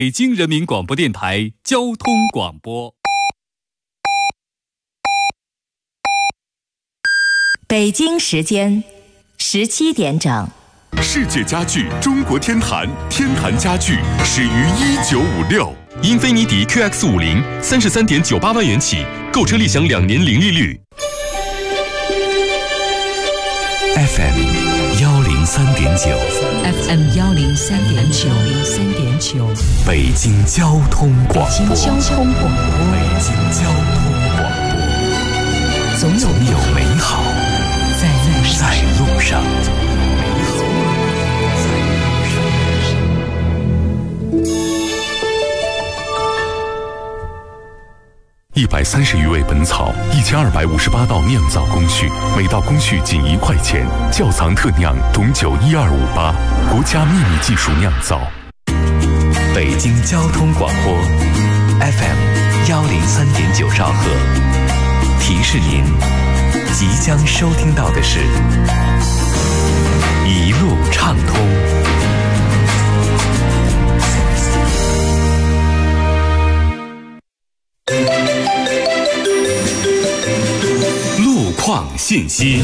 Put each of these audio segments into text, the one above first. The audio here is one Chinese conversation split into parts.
北京人民广播电台交通广播。 北京时间17点整。 世界家具中国天坛，天坛家具始于1956。 英菲尼迪 QX50 33.98万元起，购车立享2年零利率。 FM 103.9 FM 103.9 北京交通广播。 北京交通广播。总有美好在路上。130余味本草，1258道酿造工序，每道工序仅1块钱。窖藏特酿董酒12588，国家秘密技术酿造。 北京交通广播 FM 103.9兆赫，提示您即将收听到的是一路畅通。 路况信息。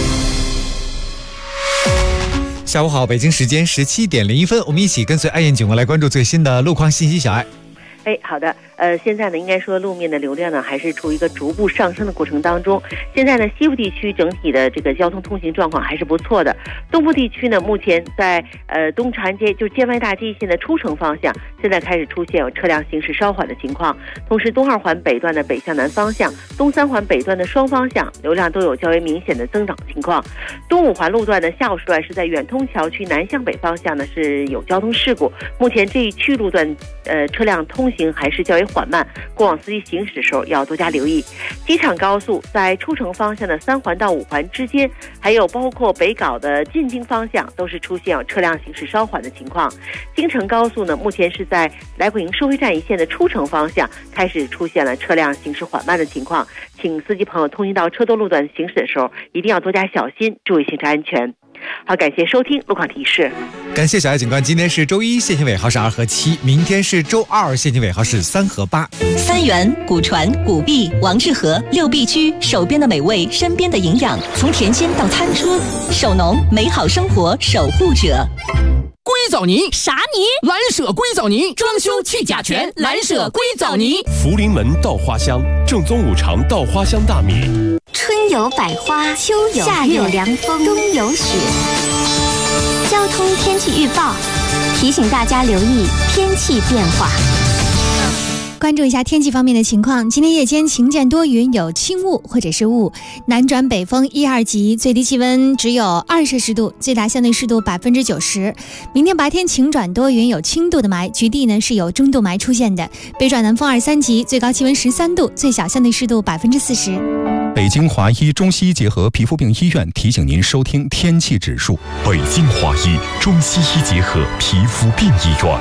下午好，北京时间17点01分，我们一起跟随爱燕警官来关注最新的路况信息。小爱， 好的，现在呢，应该说路面的流量呢还是处于一个逐步上升的过程当中。现在呢，西部地区整体的这个交通通行状况还是不错的。东部地区呢，目前在东长安街就是建外大街线的出城方向，现在开始出现有车辆行驶稍缓的情况。同时，东2环北段的北向南方向、东3环北段的双方向流量都有较为明显的增长情况。东5环路段的下午时段是在远通桥区南向北方向呢是有交通事故，目前这一区路段车辆通行还是较为缓慢，过往司机行驶的时候要多加留意。机场高速在出城方向的3环到5环之间，还有包括北碏的进京方向，都是出现有车辆行驶稍缓的情况。京承高速呢，目前是在来回营收费站一线的出城方向开始出现了车辆行驶缓慢的情况，请司机朋友通行到车多路段行驶的时候一定要多加小心，注意行车安全。好，感谢收听路况提示。 感谢小爱警官。今天是周一，限行尾号是2和7，明天是周二，限行尾号是3和8。 三元、古传、古碧、王致和6必居，手边的美味，身边的营养，从甜心到餐桌，手农美好生活守护者。 硅藻泥啥泥？ 蓝舍硅藻泥，装修去甲醛，蓝舍硅藻泥。 福临门稻花香，正宗五常稻花香大米。 春有百花，秋有夏有凉风，冬有雪。交通天气预报提醒大家留意天气变化。 关注一下天气方面的情况，今天夜间晴间多云，有轻雾或者是雾，南转北风1、2级，最低气温只有2摄氏度，最大相对湿度90%。明天白天晴转多云，有轻度的霾，局地呢是有中度霾出现的，北转南风2、3级，最高气温13度，最小相对湿度40%。 北京华医中西医结合皮肤病医院提醒您收听天气指数。 北京华医中西医结合皮肤病医院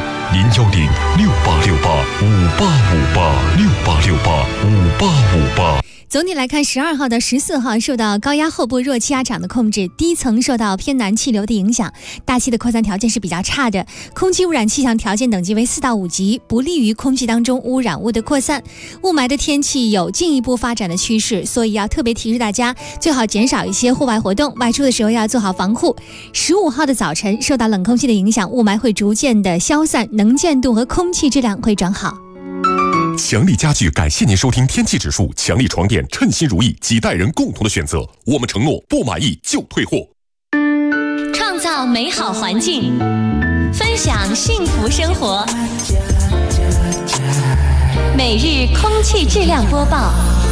，010-6868-5858，6868-5858。 总体来看，12号到14号受到高压后部弱气压场的控制，低层受到偏南气流的影响，大气的扩散条件是比较差的，空气污染气象条件等级为4到5级，不利于空气当中污染物的扩散。雾霾的天气有进一步发展的趋势，所以要特别提示大家，最好减少一些户外活动，外出的时候要做好防护。15号的早晨受到冷空气的影响，雾霾会逐渐的消散，能见度和空气质量会转好。 强力家具感谢您收听天气指数，强力床垫称心如意，几代人共同的选择，我们承诺不满意就退货。 创造美好环境，分享幸福生活，每日空气质量播报。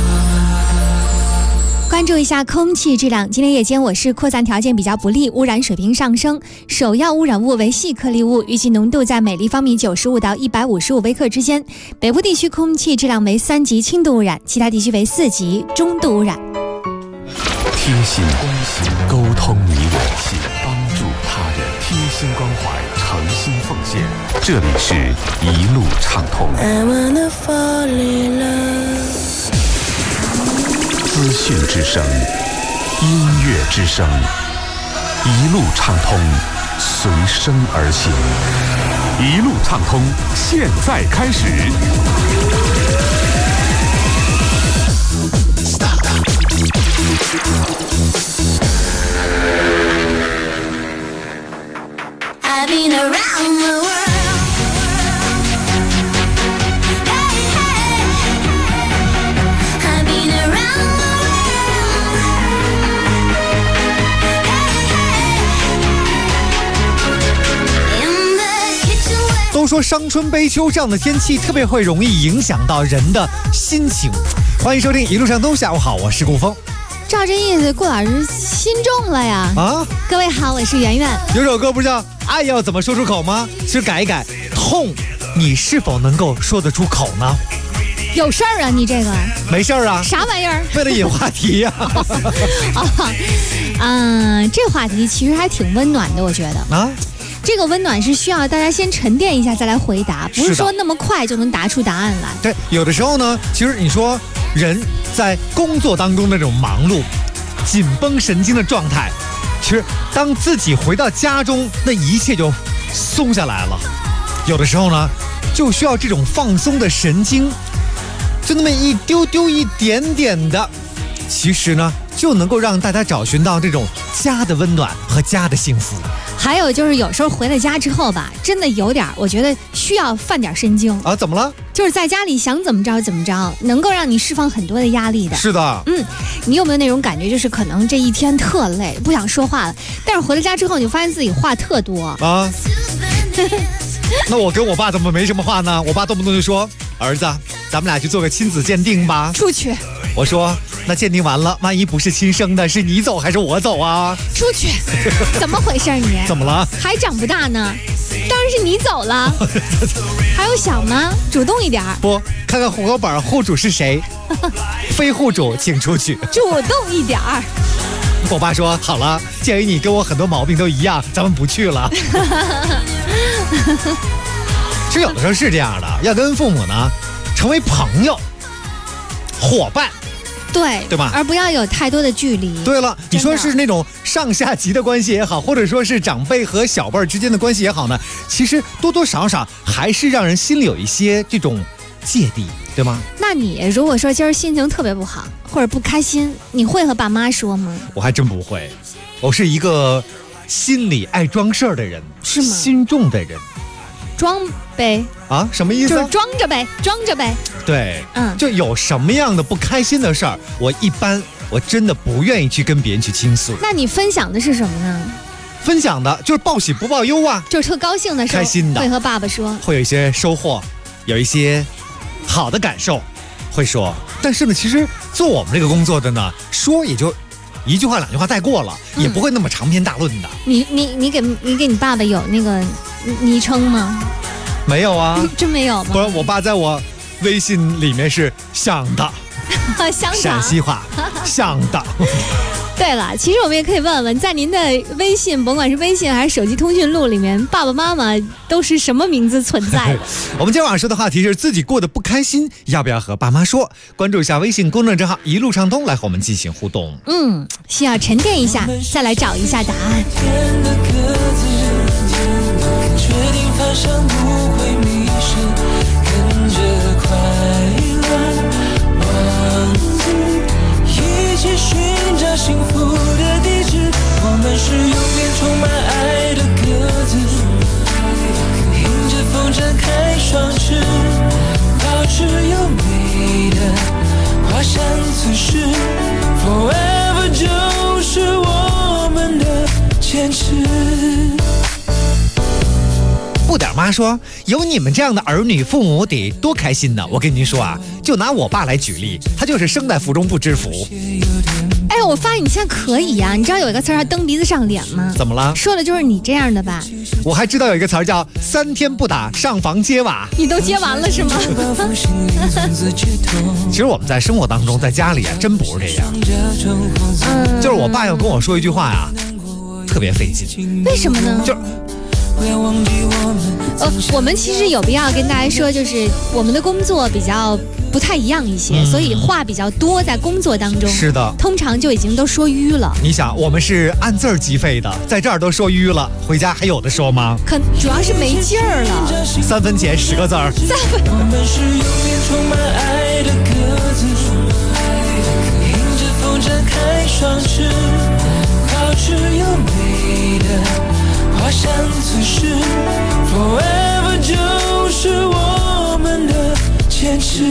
关注一下空气质量，今天夜间我市扩散条件比较不利，污染水平上升，首要污染物为细颗粒物，预计浓度在每立方米95到155微克之间。北部地区空气质量为3级轻度污染，其他地区为4级中度污染。 贴心关心，沟通你我，帮助他人，贴心关怀，诚心奉献。这里是一路畅通。资讯之声，音乐之声，一路畅通，随声而行。 一路畅通，现在开始。 I've been around the world. In the kitchen where 都说伤春悲秋这样的天气特别会容易影响到人的心情。欢迎收听一路上都下午好，我是顾峰。 照这意思，顾老师心重了呀！ 啊， 各位好，我是圆圆。 有首歌不是叫《爱要怎么说出口》吗？其实改一改，痛，你是否能够说得出口呢？ 有事儿啊，你这个没事儿啊， 啥玩意儿？ 为了引话题呀、 这话题其实还挺温暖的，我觉得啊。 这个温暖是需要大家先沉淀一下再来回答，不是说那么快就能答出答案来。 对，有的时候呢，其实你说人在工作当中那种忙碌、紧绷神经的状态，其实当自己回到家中，那一切就松下来了。有的时候呢，就需要这种放松的神经，就那么一丢丢、一点点的，其实呢，就能够让大家找寻到这种家的温暖和家的幸福。 还有就是有时候回了家之后吧，真的有点，我觉得需要犯点神经啊。怎么了？ 就是在家里想怎么着怎么着，能够让你释放很多的压力的。 是的， 你有没有那种感觉，就是可能这一天特累，不想说话了，但是回了家之后，你就发现自己话特多啊。那我跟我爸怎么没什么话呢？我爸动不动就说：“儿子，咱们俩去做个亲子鉴定吧。” 出去。 我说：“那鉴定完了，万一不是亲生的，是你走还是我走啊？” 出去。怎么回事你？ 怎么了？ 还长不大呢，当然是你走了。还有小吗？主动一点。 不，看看户口本，户主是谁？非户主请出去。 主动一点。 我爸说：“好了，鉴于你跟我很多毛病都一样，咱们不去了。”其实有的时候是这样的，要跟父母呢成为朋友、伙伴，对吧？ 而不要有太多的距离。 对了，你说是那种上下级的关系也好，或者说是长辈和小辈之间的关系也好呢，其实多多少少还是让人心里有一些这种芥蒂，对吗？ 那你如果说今儿心情特别不好或者不开心，你会和爸妈说吗？ 我还真不会，我是一个心里爱装事儿的人， 是吗？ 心重的人。 装呗啊？什么意思？ 就是装着呗，装着呗。 对，就有什么样的不开心的事儿，我真的不愿意去跟别人去倾诉。 那你分享的是什么呢？ 分享的就是报喜不报忧啊， 就是特高兴的时候， 开心的， 会和爸爸说， 会有一些收获，有一些好的感受，会说。但是呢，其实做我们这个工作的呢，说也就一句话两句话带过了，也不会那么长篇大论的。 你给你爸爸有那个昵称吗？ 没有啊， 真没有吗？ 不是，我爸在我微信里面是想的，陕西话想的。 对了，其实我们也可以问问，在您的微信，甭管是微信还是手机通讯录里面，爸爸妈妈都是什么名字存在的？ 我们今天晚上说的话题是自己过得不开心，要不要和爸妈说？关注一下微信公众账号一路畅通，来和我们进行互动。 需要沉淀一下，再来找一下答案。 确定方向不会迷失，跟着快乐忘记，一起寻找幸福的地址。我们是永远充满爱的鸽子，迎着风展开双翅，保持优美的滑翔姿势。Forever 就是我们的坚持。 不点妈说，有你们这样的儿女，父母得多开心呢。我跟您说啊，就拿我爸来举例，他就是生在福中不知福。 哎，我发现你现在可以呀、你知道有一个词儿叫蹬鼻子上脸吗？ 怎么了？ 说的就是你这样的吧？ 我还知道有一个词儿叫3天不打上房揭瓦。 你都揭完了是吗？ 其实我们在生活当中，在家里啊，真不是这样。就是我爸要跟我说一句话呀、特别费劲。 为什么呢？ 就是不要忘记我们。 我们其实有必要跟大家说，就是我们的工作比较不太一样一些，所以话比较多，在工作当中是的， 通常就已经都说淤了。 你想，我们是按字儿计费的，在这儿都说淤了，回家还有的说吗？ 可主要是没劲儿了。 3分钱10个字儿。 我们是永远充满爱的鸽子，迎着风展开双翅，保持优美的滑翔姿势 ，Forever 就是我们的坚持。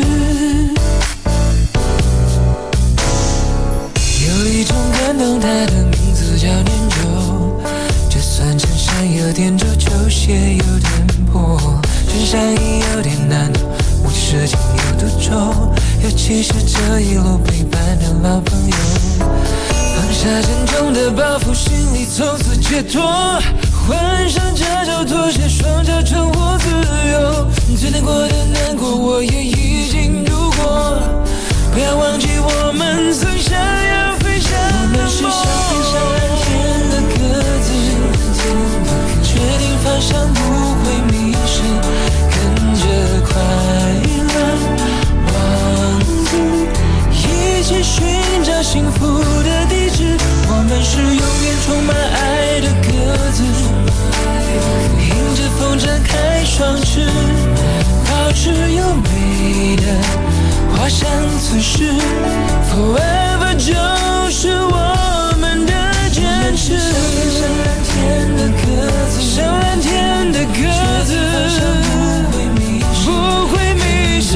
有一种感动，它的名字叫念旧，就算衬衫有点皱，球鞋有点破，衬衫也有点难懂，无论事情有多重，尤其是这一路陪伴的老朋友。放下沉重的包袱，心里从此解脱，换上这条拖鞋，双脚重获自由。最难过的难过，我也已经度过。不要忘记我们曾想要飞翔的梦。我们是想飞上蓝天的鸽子，确定方向不会迷失，跟着快乐王子一起寻找幸福的地址。我们是永远充满爱的鸽子，迎着风展开双翅，保持优美的滑翔姿势 ，Forever 就是我们的坚持。像蓝天的鸽子，像蓝天的鸽子，不会迷失。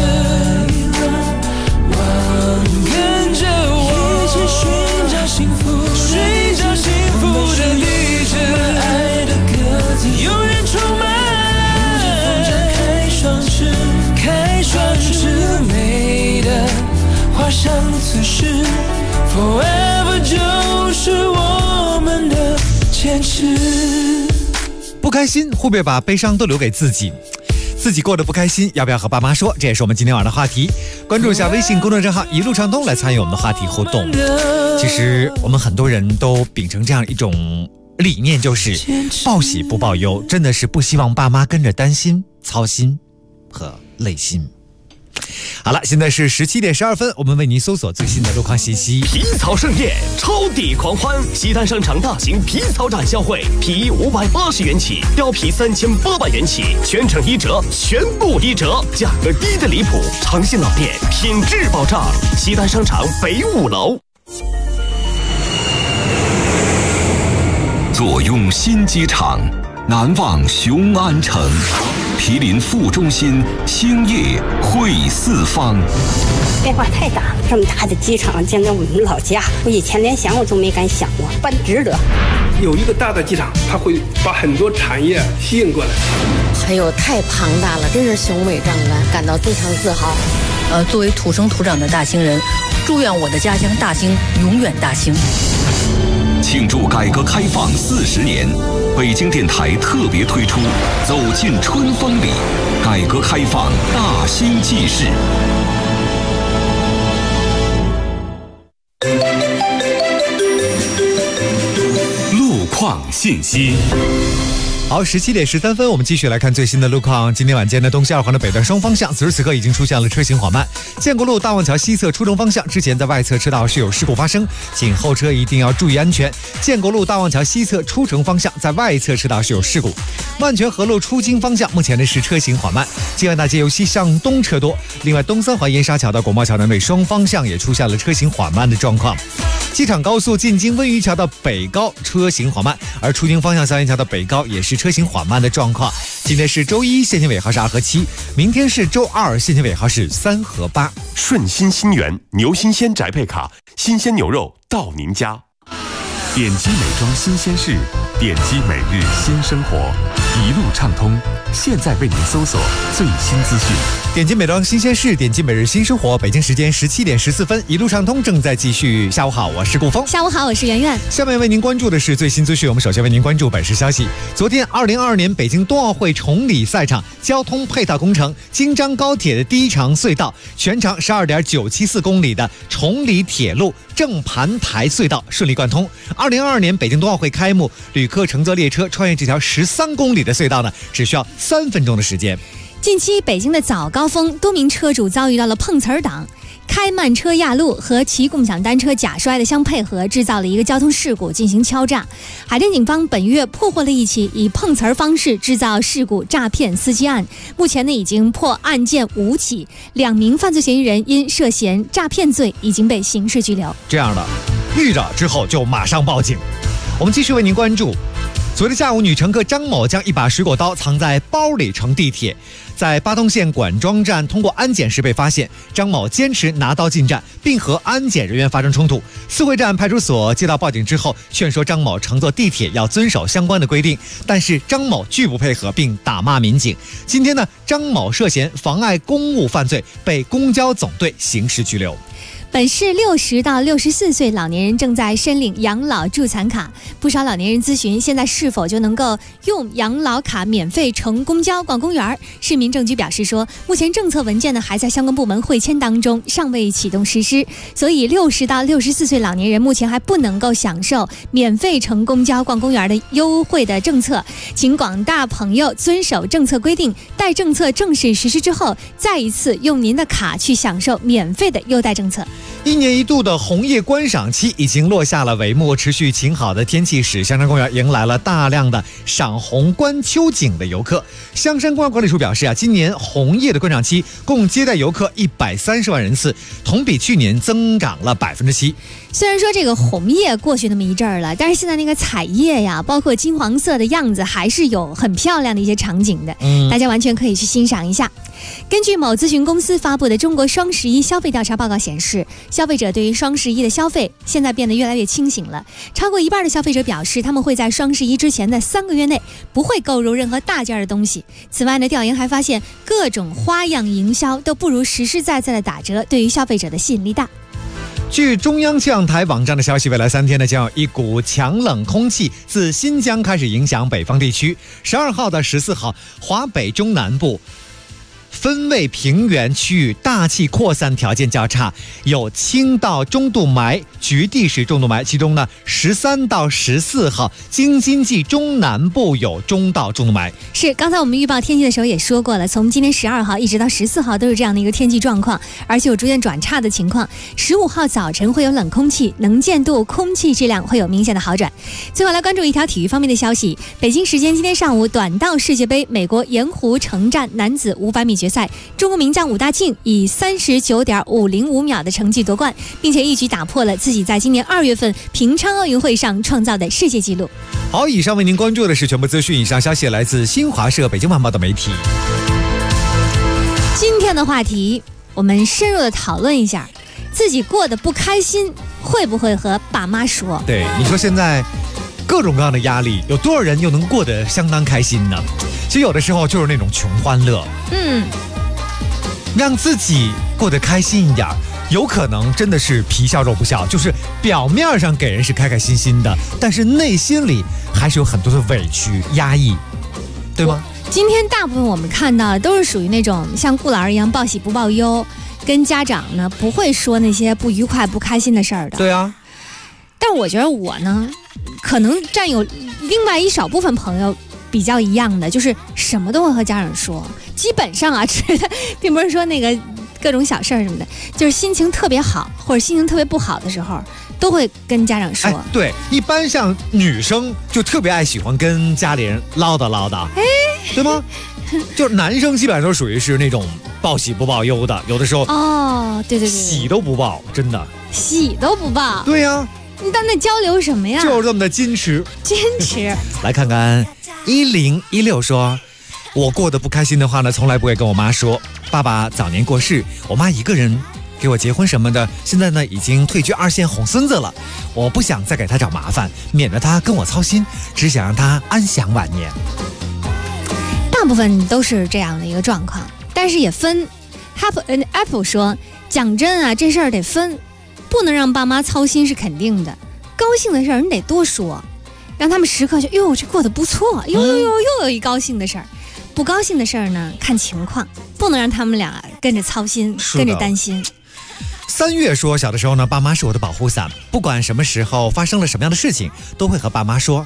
跟着我一起寻找幸福，寻找幸福的地址。爱的鸽子，永远充满爱。展开双翅，开双翅，美的滑翔姿势 ，Forever 就是我们的坚持。 不开心会不会把悲伤都留给自己？自己过得不开心，要不要和爸妈说？这也是我们今天晚上的话题。关注一下微信公众账号一路畅通，来参与我们的话题互动。其实我们很多人都秉承这样一种理念，就是报喜不报忧，真的是不希望爸妈跟着担心、操心和累心。好了，现在是17点12分，我们为您搜索最新的路况信息。 皮草盛宴，超抵狂欢！西单商场大型皮草展销会，皮衣580元起，貂皮3800元起，全程1折，全部1折，价格低的离谱，诚信老店，品质保障。西单商场北5楼。 坐拥新机场，难忘雄安城。毗邻副中心，兴业汇四方。 变化太大了，这么大的机场建在我们老家，我以前连想我都没敢想过，办值得。 有一个大的机场，它会把很多产业吸引过来。 还有太庞大了，真是雄伟壮观，感到非常自豪。作为土生土长的大兴人，祝愿我的家乡大兴永远大兴。 庆祝改革开放40年，北京电台特别推出《走进春风里》，改革开放大兴纪事。 路况信息。 好，17点13分，我们继续来看最新的路况。今天晚间的东西2环的北段双方向，此时此刻已经出现了车行缓慢。建国路大望桥西侧出城方向，之前在外侧车道是有事故发生，请后车一定要注意安全。建国路大望桥西侧出城方向，在外侧车道是有事故。万泉河路出京方向，目前呢是车行缓慢。静安大街由西向东车多。另外，东3环盐沙桥到国贸桥南北双方向也出现了车行缓慢的状况。机场高速进京温榆桥到北高车行缓慢，而出京方向三元桥到北高也是车行缓慢的状况。今天是周一，限行尾号是2和7；明天是周二，限行尾号是3和8。 顺心新源牛新鲜宅配卡，新鲜牛肉到您家。 点击美妆新鲜事，点击每日新生活，一路畅通。现在为您搜索最新资讯。 点击美妆新鲜事，点击每日新生活。北京时间17点14分，一路畅通正在继续。下午好，我是顾峰。 下午好，我是圆圆。 下面为您关注的是最新资讯。我们首先为您关注本市消息。昨天2022年北京冬奥会崇礼赛场交通配套工程京张高铁的第一长隧道，全长12.974公里的崇礼铁路正盘台隧道顺利贯通。2022年北京冬奥会开幕，旅客乘坐列车穿越这条13公里的隧道呢，只需要3分钟的时间。 近期北京的早高峰，多名车主遭遇到了碰瓷儿党。开慢车压路和骑共享单车假摔的相配合，制造了一个交通事故进行敲诈。海淀警方本月破获了一起以碰瓷儿方式制造事故诈骗司机案，目前呢已经破案件5起，2名犯罪嫌疑人因涉嫌诈骗罪已经被刑事拘留。 这样的，遇着之后就马上报警。我们继续为您关注。昨天下午，女乘客张某将一把水果刀藏在包里乘地铁，在八通线管庄站通过安检时被发现。张某坚持拿刀进站，并和安检人员发生冲突。四惠站派出所接到报警之后，劝说张某乘坐地铁要遵守相关的规定，但是张某拒不配合，并打骂民警。今天呢，张某涉嫌妨碍公务犯罪，被公交总队刑事拘留。 本市60到64岁老年人正在申领养老助残卡，不少老年人咨询现在是否就能够用养老卡免费乘公交逛公园。市民政局表示说，目前政策文件呢还在相关部门会签当中，尚未启动实施，所以60到64岁老年人目前还不能够享受免费乘公交逛公园的优惠的政策，请广大朋友遵守政策规定，待政策正式实施之后，再一次用您的卡去享受免费的优待政策。 1年1度的红叶观赏期已经落下了帷幕，持续晴好的天气使香山公园迎来了大量的赏红观秋景的游客。香山公园管理处表示今年红叶的观赏期共接待游客130万人次，同比去年增长了7%。 虽然说这个红叶过去那么一阵儿了，但是现在那个彩叶呀，包括金黄色的样子，还是有很漂亮的一些场景的，大家完全可以去欣赏一下。根据某咨询公司发布的中国双11消费调查报告显示，消费者对于双11的消费现在变得越来越清醒了。超过1半的消费者表示，他们会在双11之前的3个月内不会购入任何大件的东西。此外呢，调研还发现，各种花样营销都不如实实在在的打折对于消费者的吸引力大。 据中央气象台网站的消息，未来3天呢，将有一股强冷空气自新疆开始影响北方地区。12号到14号，华北中南部分位平原区域大气扩散条件较差，有轻到中度霾、局地式重度霾。其中呢，13到14号京津冀中南部有中到重度霾。 是，刚才我们预报天气的时候也说过了，从今天12号一直到14号都是这样的一个天气状况，而且有逐渐转差的情况。15号早晨会有冷空气，能见度、空气质量会有明显的好转。最后来关注一条体育方面的消息，北京时间今天上午，短道世界杯美国盐湖城站男子500米决赛，中国名将武大靖以39.505秒的成绩夺冠，并且一举打破了自己在今年2月份平昌奥运会上创造的世界纪录。 好，以上为您关注的是全部资讯，以上消息来自新华社、北京晚报的媒体。 今天的话题，我们深入的讨论一下，自己过得不开心，会不会和爸妈说？ 对，你说现在各种各样的压力，有多少人又能过得相当开心呢？其实有的时候就是那种穷欢乐，让自己过得开心一点，有可能真的是皮笑肉不笑，就是表面上给人是开开心心的，但是内心里还是有很多的委屈压抑，对吗？ 今天大部分我们看到的都是属于那种像顾老师一样报喜不报忧，跟家长呢不会说那些不愉快不开心的事儿的。 对啊， 但我觉得我呢可能占有另外一少部分朋友比较一样的，就是什么都会和家长说，基本上啊，并不是说那个各种小事儿什么的，就是心情特别好或者心情特别不好的时候，都会跟家长说。 对，一般像女生就特别爱喜欢跟家里人唠叨唠叨，对吗？就是男生基本上都属于是那种报喜不报忧的，有的时候对， 喜都不报，真的喜都不报。 对呀， 你当那交流什么呀？ 就是这么的矜持。来看看1016说，我过得不开心的话呢，从来不会跟我妈说。爸爸早年过世，我妈一个人给我结婚什么的，现在呢已经退居2线哄孙子了。我不想再给她找麻烦，免得她跟我操心，只想让她安享晚年。 大部分都是这样的一个状况，但是也分。Apple 说，讲真啊，这事儿得分，不能让爸妈操心是肯定的。高兴的事儿你得多说，让他们时刻说，哟，这过得不错，又有一高兴的事儿。不高兴的事儿呢，看情况，不能让他们俩跟着操心，跟着担心。 3月说，小的时候呢，爸妈是我的保护伞，不管什么时候发生了什么样的事情，都会和爸妈说。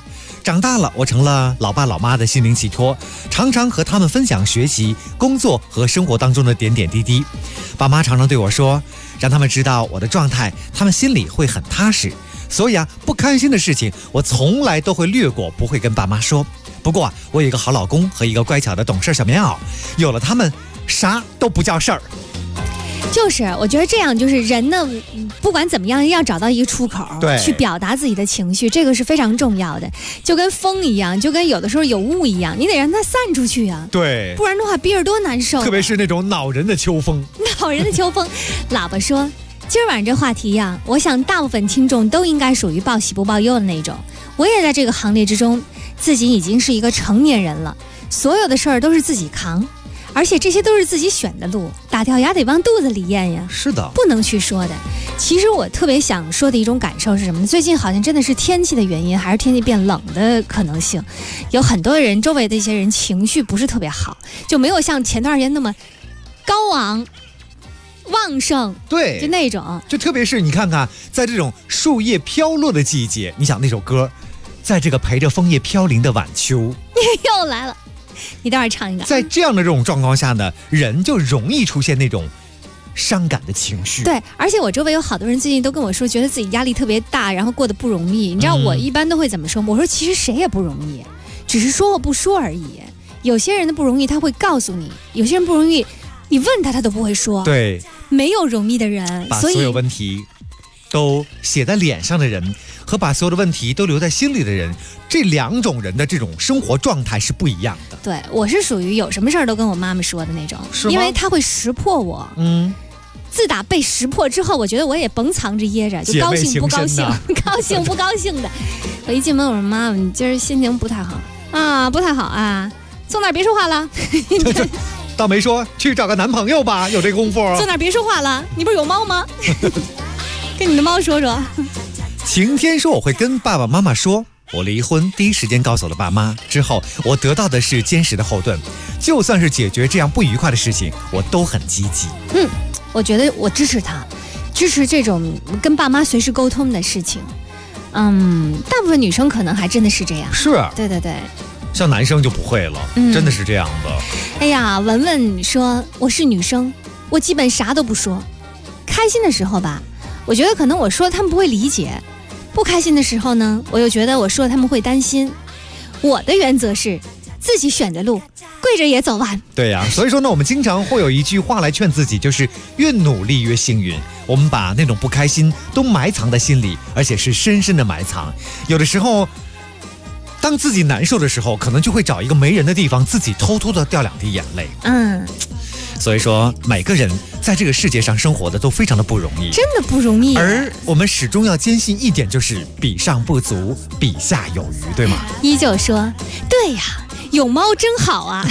长大了，我成了老爸老妈的心灵寄托，常常和他们分享学习、工作和生活当中的点点滴滴。爸妈常常对我说，让他们知道我的状态，他们心里会很踏实。所以不开心的事情我从来都会略过，不会跟爸妈说。不过我有一个好老公和一个乖巧的懂事小棉袄，有了他们，啥都不叫事儿。 就是我觉得这样，就是人呢，不管怎么样，要找到一个出口， 对， 去表达自己的情绪，这个是非常重要的。就跟风一样，就跟有的时候有雾一样，你得让它散出去啊。 对， 不然的话憋着多难受。 特别是那种恼人的秋风。 恼人的秋风，老婆说，今儿晚上这话题呀，我想大部分听众都应该属于报喜不报忧的那种。我也在这个行列之中，自己已经是一个成年人了，所有的事儿都是自己扛。而且这些都是自己选的路，打掉牙得往肚子里咽呀。 是的， 不能去说的。其实我特别想说的一种感受是什么呢？最近好像真的是天气的原因，还是天气变冷的可能性，有很多人周围的一些人情绪不是特别好，就没有像前段时间那么高昂旺盛。 对， 就那种， 就特别是你看看，在这种树叶飘落的季节，你想那首歌，在这个陪着枫叶飘零的晚秋， 又来了。你待会儿唱一个。 在这样的这种状况下呢，人就容易出现那种伤感的情绪。 对，而且我周围有好多人最近都跟我说，觉得自己压力特别大，然后过得不容易。你知道我一般都会怎么说吗？我说其实谁也不容易，只是说或不说而已。有些人的不容易他会告诉你，有些人不容易你问他都不会说。 对， 没有容易的人， 把所有问题都写在脸上的人和把所有的问题都留在心里的人，这两种人的这种生活状态是不一样的。 对，我是属于有什么事儿都跟我妈妈说的那种，因为她会识破我。自打被识破之后，我觉得我也甭藏着掖着，就高兴不高兴，高兴不高兴的。我一进门我说妈妈，你今儿心情不太好啊，不太好啊，坐那儿别说话了。 倒没说去找个男朋友吧，有这功夫。 坐那儿别说话了，你不是有猫吗？跟你的猫说说。 晴天说我会跟爸爸妈妈说，我离婚第一时间告诉了爸妈，之后我得到的是坚实的后盾，就算是解决这样不愉快的事情，我都很积极。 我觉得我支持他，支持这种跟爸妈随时沟通的事情。大部分女生可能还真的是这样。 是， 对对对， 像男生就不会了，真的是这样的。 哎呀，文文说我是女生，我基本啥都不说，开心的时候吧，我觉得可能我说他们不会理解。不开心的时候呢，我又觉得我说他们会担心。我的原则是自己选的路，跪着也走完。 对呀，所以说呢，我们经常会有一句话来劝自己，就是越努力越幸运。我们把那种不开心都埋藏在心里，而且是深深的埋藏。有的时候，当自己难受的时候，可能就会找一个没人的地方，自己偷偷的掉2滴眼泪。所以说每个人在这个世界上生活的都非常的不容易， 真的不容易。 而我们始终要坚信一点，就是比上不足，比下有余，对吗？ 依旧说，对呀，有猫真好啊。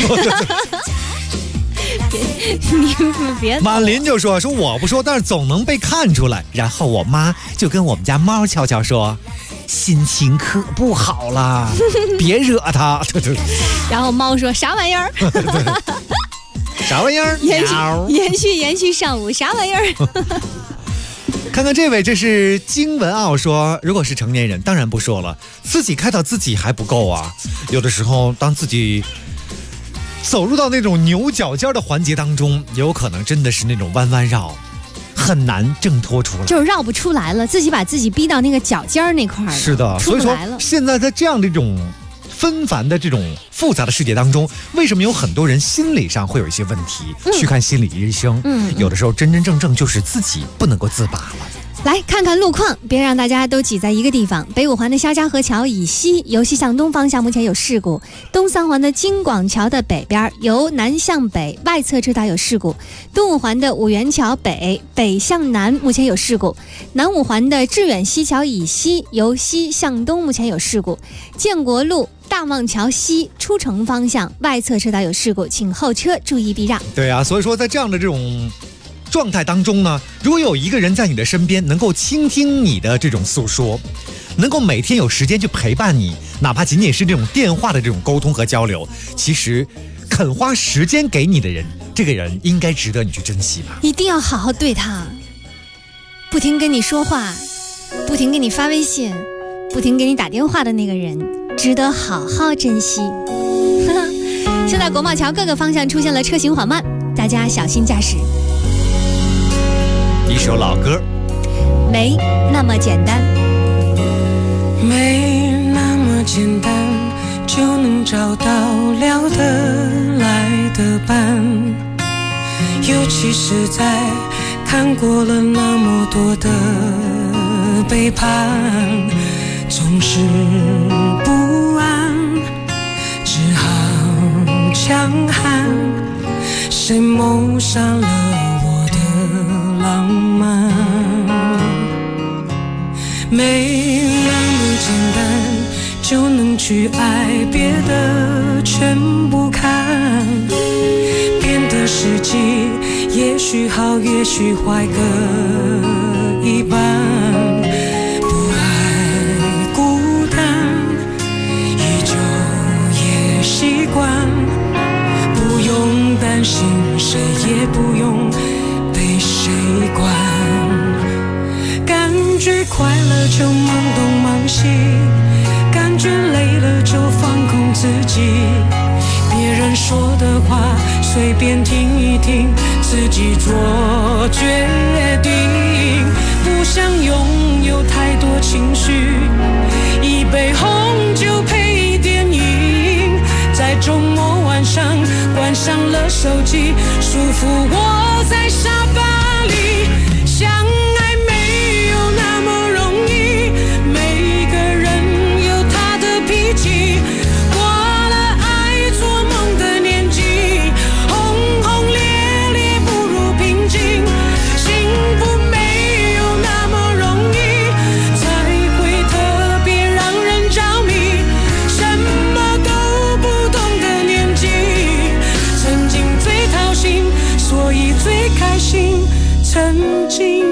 你别， 满林就说我不说，但是总能被看出来。然后我妈就跟我们家猫悄悄说，心情可不好了，别惹它。 然后猫说啥玩意儿？ 啥玩意儿？ 延续上午啥玩意儿？ 看看这位，这是金文傲说，如果是成年人，当然不说了，自己开导自己还不够啊。有的时候，当自己走入到那种牛角尖的环节当中，有可能真的是那种弯弯绕，很难挣脱出来， 就是绕不出来了，自己把自己逼到那个角尖那块儿了。 是的，所以说现在在这样的一种纷繁的这种复杂的世界当中，为什么有很多人心理上会有一些问题，去看心理医生？有的时候真正就是自己不能够自拔了。 来看看路况，别让大家都挤在一个地方。北五环的肖家河桥以西由西向东方向目前有事故，东三环的京广桥的北边由南向北外侧车道有事故，东五环的五元桥北向南目前有事故，南五环的致远西桥以西由西向东目前有事故，建国路大望桥西出城方向外侧车道有事故，请后车注意避让。 对啊，所以说在这样的这种状态当中呢，如果有一个人在你的身边，能够倾听你的这种诉说，能够每天有时间去陪伴你，哪怕仅仅是这种电话的这种沟通和交流，其实肯花时间给你的人，这个人应该值得你去珍惜吧。 一定要好好对他，不停跟你说话，不停给你发微信，不停给你打电话的那个人， 值得好好珍惜。现在国贸桥各个方向出现了车行缓慢，大家小心驾驶。 一首老歌， 没那么简单， 没那么简单就能找到聊得来的伴，尤其是在看过了那么多的背叛，总是不安，只好强悍，谁谋杀了我的浪漫？没那么简单就能去爱，别的全不看，变得实际，也许好也许坏各一半，不爱孤单，依旧也习惯，不用担心谁，也不用被谁管，感觉快乐就忙东忙西，感觉累了就放空自己，别人说的话随便听一听，自己做决定，不想拥有太多情绪，一杯红酒配电影，在周末晚上关上了手机，舒服窝在沙发里，相爱没有那么容易，每个人有他的脾气，过了爱做梦的年纪，轰轰烈烈不如平静，幸福没有那么容易，才会特别让人着迷，什么都不懂的年纪，曾经最掏心，所以最开心，曾经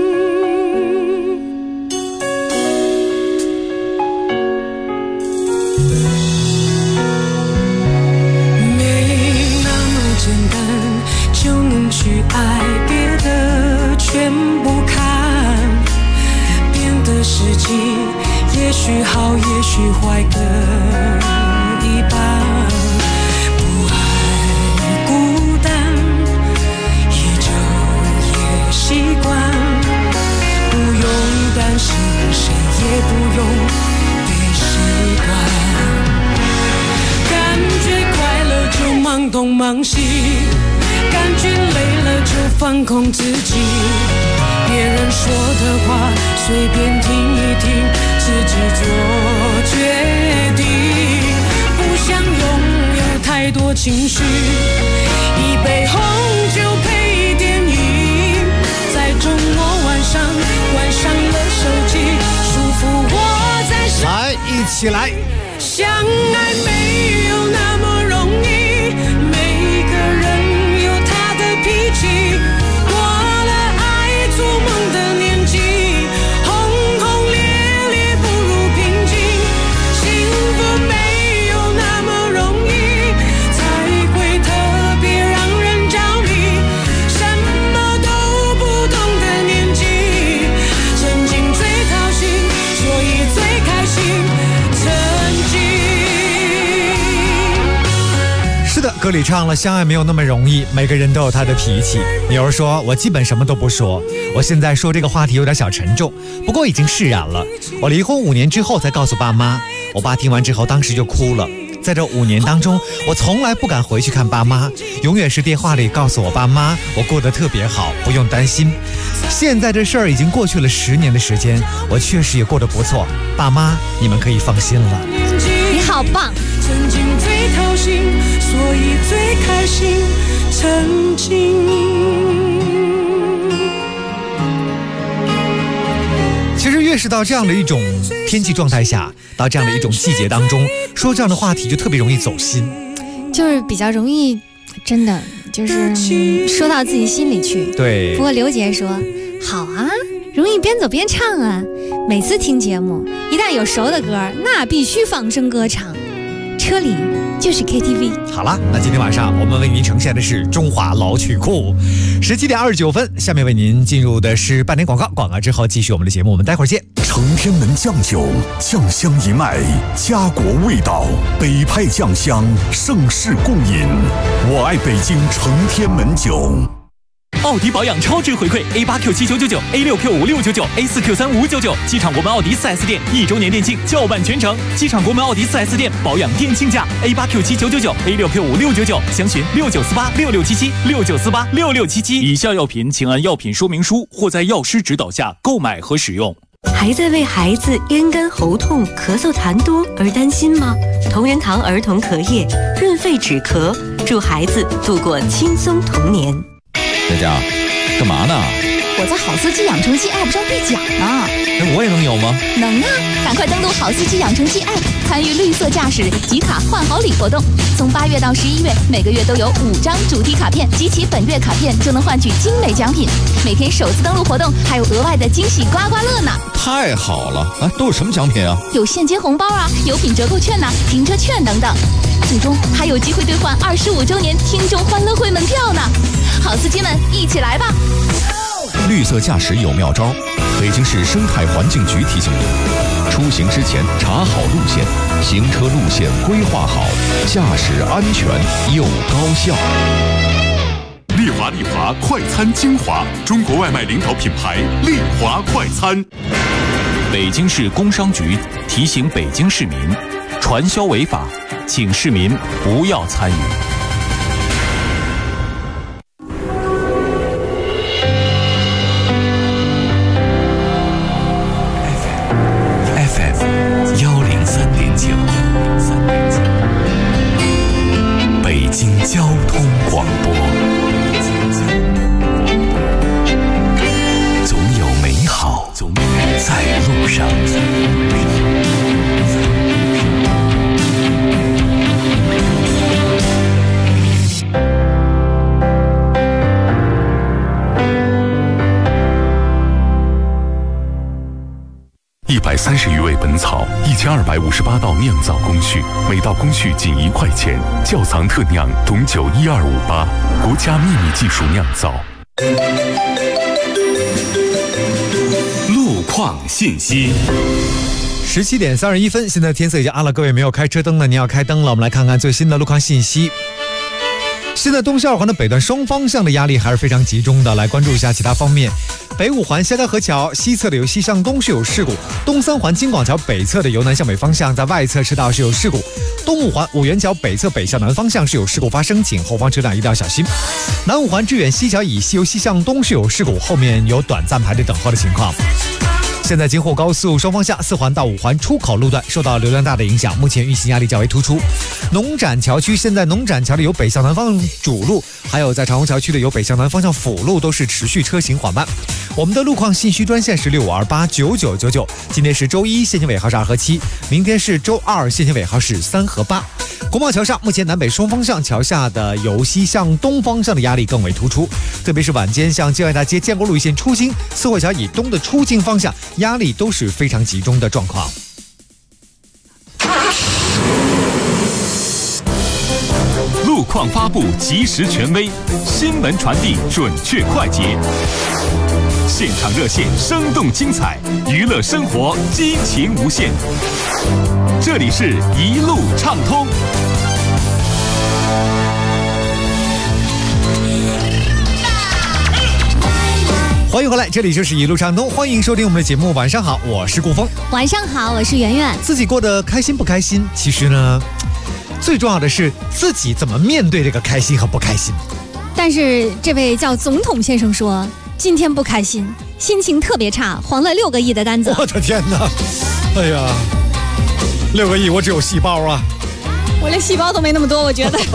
就能去爱，别的全不看，变得实际，也许好也许坏各一半，不爱孤单，依旧也习惯，不用担心谁，也不用被谁管，感觉快乐就忙东忙西，感觉累了就放空自己，别人说的话随便听一听，自己做决定，不想拥有太多情绪，一杯红酒配电影，在周末晚上关上了手机，舒服窝在沙发， 来一起来， 相爱没有那么容易，每个人脾气，过了爱做梦的年纪，轰轰烈烈不如平静，幸福没有那么容易，才会特别让人着迷，什么都不懂的年纪，曾经最掏心，所以最开心，曾经。 是的，歌里唱了，相爱没有那么容易，每个人都有他的脾气。有人说我基本什么都不说，我现在说这个话题有点小沉重，不过已经释然了。我离婚5年之后才告诉爸妈，我爸听完之后当时就哭了。在这5年当中，我从来不敢回去看爸妈，永远是电话里告诉我爸妈我过得特别好，不用担心。现在这事儿已经过去了10年的时间，我确实也过得不错，爸妈你们可以放心了。 你好棒， 曾经最掏心，所以最开心，曾经。 其实越是到这样的一种天气状态下，到这样的一种季节当中，说这样的话题就特别容易走心， 就是比较容易，真的就是说到自己心里去。 对。 不过刘杰说好啊，容易边走边唱啊，每次听节目一旦有熟的歌，那必须放声歌唱，车里就是 KTV。 好了，那今天晚上我们为您呈现的是中华老曲库。17点29分，下面为您进入的是半点广告，广告之后继续我们的节目，我们待会儿见。 承天门酱酒，酱香一脉，家国味道，北派酱香，盛世共饮。我爱北京承天门酒。 奥迪保养超值回馈 A8Q7999、A6Q5699、A4Q3599，机场国门奥迪 4S 店1周年店庆叫办全程，机场国门奥迪 4S 店保养店庆价 A8Q7999、A6Q5699，详询69486677、69486677。以下药品请按药品说明书或在药师指导下购买和使用。 还在为孩子咽干喉痛、咳嗽痰多而担心吗？同仁堂儿童咳液润肺止咳，助孩子度过轻松童年。 佳佳，干嘛呢？ 我在好司机养成记 App 上兑奖呢。 我也能有吗？ 能啊！赶快登录好司机养成记 App， 参与绿色驾驶集卡换好礼活动。从8月到11月，每个月都有5张主题卡片，集齐本月卡片就能换取精美奖品。每天首次登录活动还有额外的惊喜刮刮乐呢！ 太好了！啊，都有什么奖品啊？ 有现金红包啊，油品折扣券呐、停车券等等。最终还有机会兑换25周年听众欢乐会门票呢！好司机们，一起来吧！ 绿色驾驶有妙招，北京市生态环境局提醒您：出行之前查好路线，行车路线规划好，驾驶安全又高效。 丽华快餐精华，中国外卖领导品牌丽华快餐。 北京市工商局提醒北京市民，传销违法，请市民不要参与。 北京交通广播，总有美好在路上。 130余味本草，1258道酿造工序，每道工序仅1块钱。窖藏特酿董酒12588，国家秘密技术酿造。 路况信息。 17点31分，现在天色已经暗了，各位没有开车灯的，您要开灯了。我们来看看最新的路况信息。现在东西2环的北段双方向的压力还是非常集中的，来关注一下其他方面。北5环萧家河桥西侧的由西向东是有事故，东3环京广桥北侧的由南向北方向在外侧车道是有事故，东5环五元桥北侧北向南方向是有事故发生，请后方车辆一定要小心。南5环致远西桥以西由西向东是有事故，后面有短暂排队等候的情况。现在京沪高速双方向4环到5环出口路段受到流量大的影响，目前运行压力较为突出。农展桥区现在农展桥的由北向南方向主路，还有在长虹桥区的由北向南方向辅路都是持续车行缓慢。我们的路况信息专线是65289999，今天是周一，限行尾号是2和7，明天是周二，限行尾号是3和8。国贸桥上目前南北双方向桥下的由西向东方向的压力更为突出，特别是晚间向建外大街建国路一线出京、四惠桥以东的出京方向压力都是非常集中的状况。 路况发布及时权威，新闻传递准确快捷，现场热线生动精彩，娱乐生活激情无限。这里是一路畅通。 欢迎回来，这里就是一路畅通，欢迎收听我们的节目。晚上好，我是顾峰。 晚上好，我是圆圆。 自己过得开心不开心？其实呢，最重要的是自己怎么面对这个开心和不开心。 但是这位叫总统先生说，今天不开心，心情特别差，黄了6个亿的单子。 我的天哪！哎呀，6个亿，我只有细胞啊！ 我连细胞都没那么多，我觉得。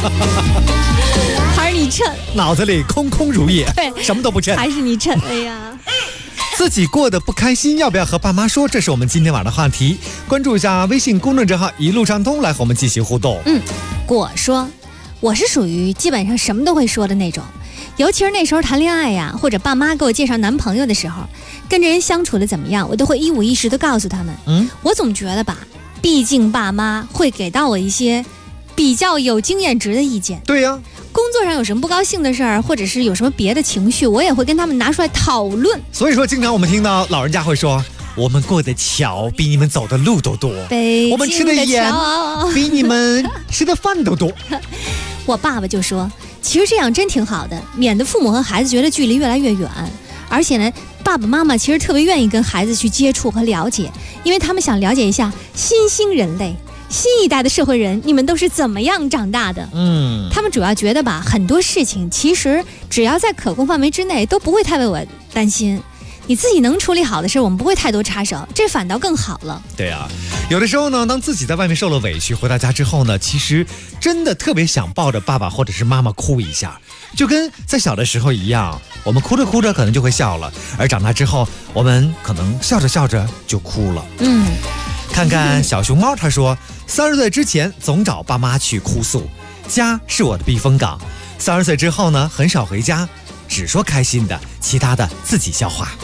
还是你趁， 脑子里空空如也，对，什么都不趁， 还是你趁。哎呀， 自己过得不开心，要不要和爸妈说？这是我们今天晚上的话题。关注一下微信公众账号一路畅通，来和我们进行互动。 我说，我是属于基本上什么都会说的那种，尤其是那时候谈恋爱呀，或者爸妈给我介绍男朋友的时候，跟着人相处的怎么样，我都会一五一十的告诉他们。我总觉得吧，毕竟爸妈会给到我一些比较有经验值的意见。 对呀。 工作上有什么不高兴的事儿，或者是有什么别的情绪，我也会跟他们拿出来讨论。 所以说，经常我们听到老人家会说：“ 我们过的桥比你们走的路都多，我们吃的盐比你们吃的饭都多。 我爸爸就说，其实这样真挺好的，免得父母和孩子觉得距离越来越远。而且呢，爸爸妈妈其实特别愿意跟孩子去接触和了解，因为他们想了解一下新兴人类。新一代的社会人，你们都是怎么样长大的？他们主要觉得吧，很多事情其实只要在可控范围之内，都不会太为我担心。你自己能处理好的事，我们不会太多插手，这反倒更好了。 对啊，有的时候呢，当自己在外面受了委屈，回到家之后呢，其实真的特别想抱着爸爸或者是妈妈哭一下，就跟在小的时候一样，我们哭着哭着可能就会笑了，而长大之后，我们可能笑着笑着就哭了。看看小熊猫，他说，30岁之前总找爸妈去哭诉，家是我的避风港。30岁之后呢，很少回家，只说开心的，其他的自己消化。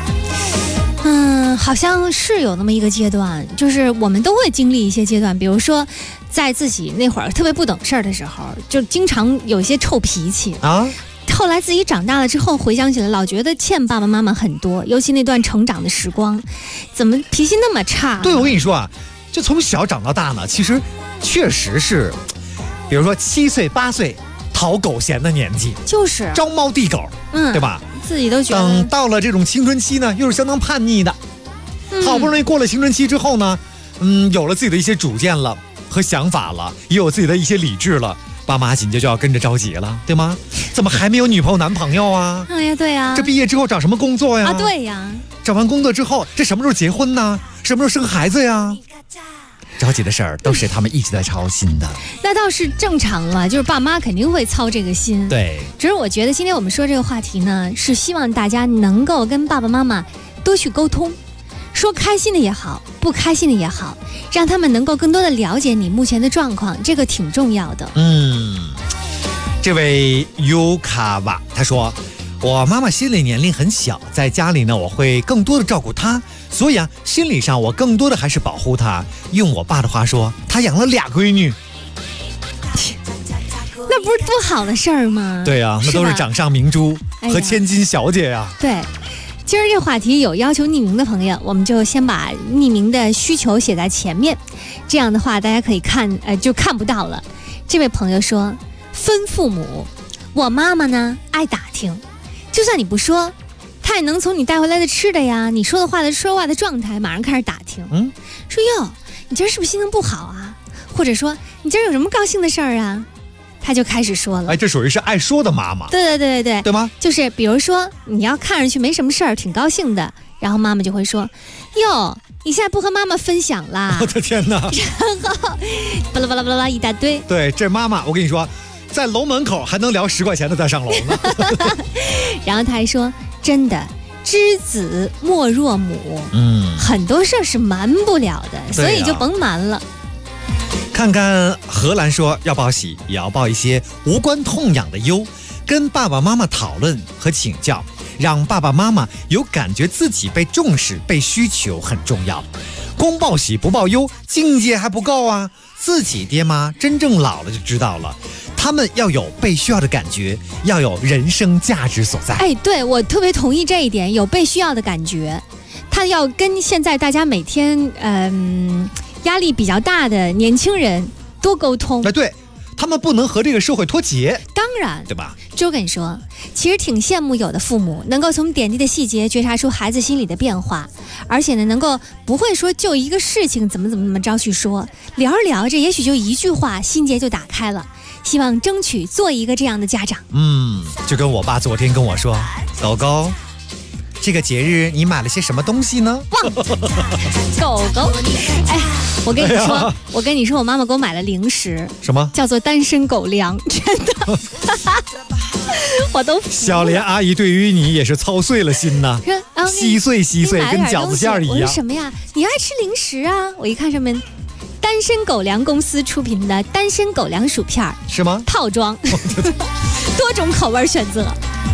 好像是有那么一个阶段，就是我们都会经历一些阶段，比如说在自己那会儿特别不懂事儿的时候，就经常有一些臭脾气啊。后来自己长大了之后，回想起来，老觉得欠爸爸妈妈很多，尤其那段成长的时光，怎么脾气那么差？ 对，我跟你说啊，就从小长到大呢，其实确实是，比如说7岁8岁讨狗嫌的年纪， 就是招猫递狗，对吧？ 自己都觉得。 等到了这种青春期呢，又是相当叛逆的，好不容易过了青春期之后呢，有了自己的一些主见了和想法了，也有自己的一些理智了。爸妈紧接着就要跟着着急了，对吗？怎么还没有女朋友男朋友啊？ 哎呀，对呀。 这毕业之后找什么工作呀？ 啊，对呀。 找完工作之后，这什么时候结婚呢？什么时候生孩子呀？着急的事儿都是他们一直在操心的。 那倒是正常了，就是爸妈肯定会操这个心。 对。 只是我觉得今天我们说这个话题呢，是希望大家能够跟爸爸妈妈多去沟通。说开心的也好，不开心的也好，让他们能够更多的了解你目前的状况，这个挺重要的。 这位尤卡瓦他说，我妈妈心理年龄很小，在家里呢，我会更多的照顾她，所以啊，心理上我更多的还是保护她。用我爸的话说，他养了2闺女， 那不是多好的事儿吗？ 对啊，那都是掌上明珠和千金小姐呀。 对。今儿这话题有要求匿名的朋友，我们就先把匿名的需求写在前面，这样的话大家可以看，就看不到了。这位朋友说，分父母，我妈妈呢爱打听，就算你不说，她也能从你带回来的吃的呀，你说的话的说话的状态，马上开始打听。说哟，你今儿是不是心情不好啊？或者说你今儿有什么高兴的事儿啊？他就开始说了， 这属于是爱说的妈妈。 对吗？ 就是比如说你要看上去没什么事儿，挺高兴的，然后妈妈就会说，哟，你现在不和妈妈分享啦？ 我的天哪！ 然后巴拉巴拉巴拉一大堆。 对，这妈妈，我跟你说，在楼门口还能聊10块钱的再上楼呢。 然后他还说，真的，知子莫若母。很多事儿是瞒不了的，所以就甭瞒了。 看看荷兰说，要报喜也要报一些无关痛痒的忧，跟爸爸妈妈讨论和请教，让爸爸妈妈有感觉自己被重视被需求很重要。光报喜不报忧，境界还不够啊！自己爹妈真正老了就知道了，他们要有被需要的感觉，要有人生价值所在。 对，我特别同意这一点，有被需要的感觉，他要跟现在大家每天压力比较大的年轻人多沟通。 对，他们不能和这个社会脱节。 当然， 对吧？ 就跟你说，其实挺羡慕有的父母能够从点滴的细节觉察出孩子心理的变化，而且呢，能够不会说就一个事情怎么着去说，聊着聊着，也许就一句话，心结就打开了。希望争取做一个这样的家长。 就跟我爸昨天跟我说，狗狗，这个节日你买了些什么东西呢？ 狗狗，我跟你说，我妈妈给我买了零食， 什么？ 叫做单身狗粮，真的，我都小莲阿姨对于你也是操碎了心呐，稀碎跟饺子馅儿一样。 我说什么呀？你爱吃零食啊？我一看上面，单身狗粮公司出品的单身狗粮薯片是吗？ 套装，多种口味选择。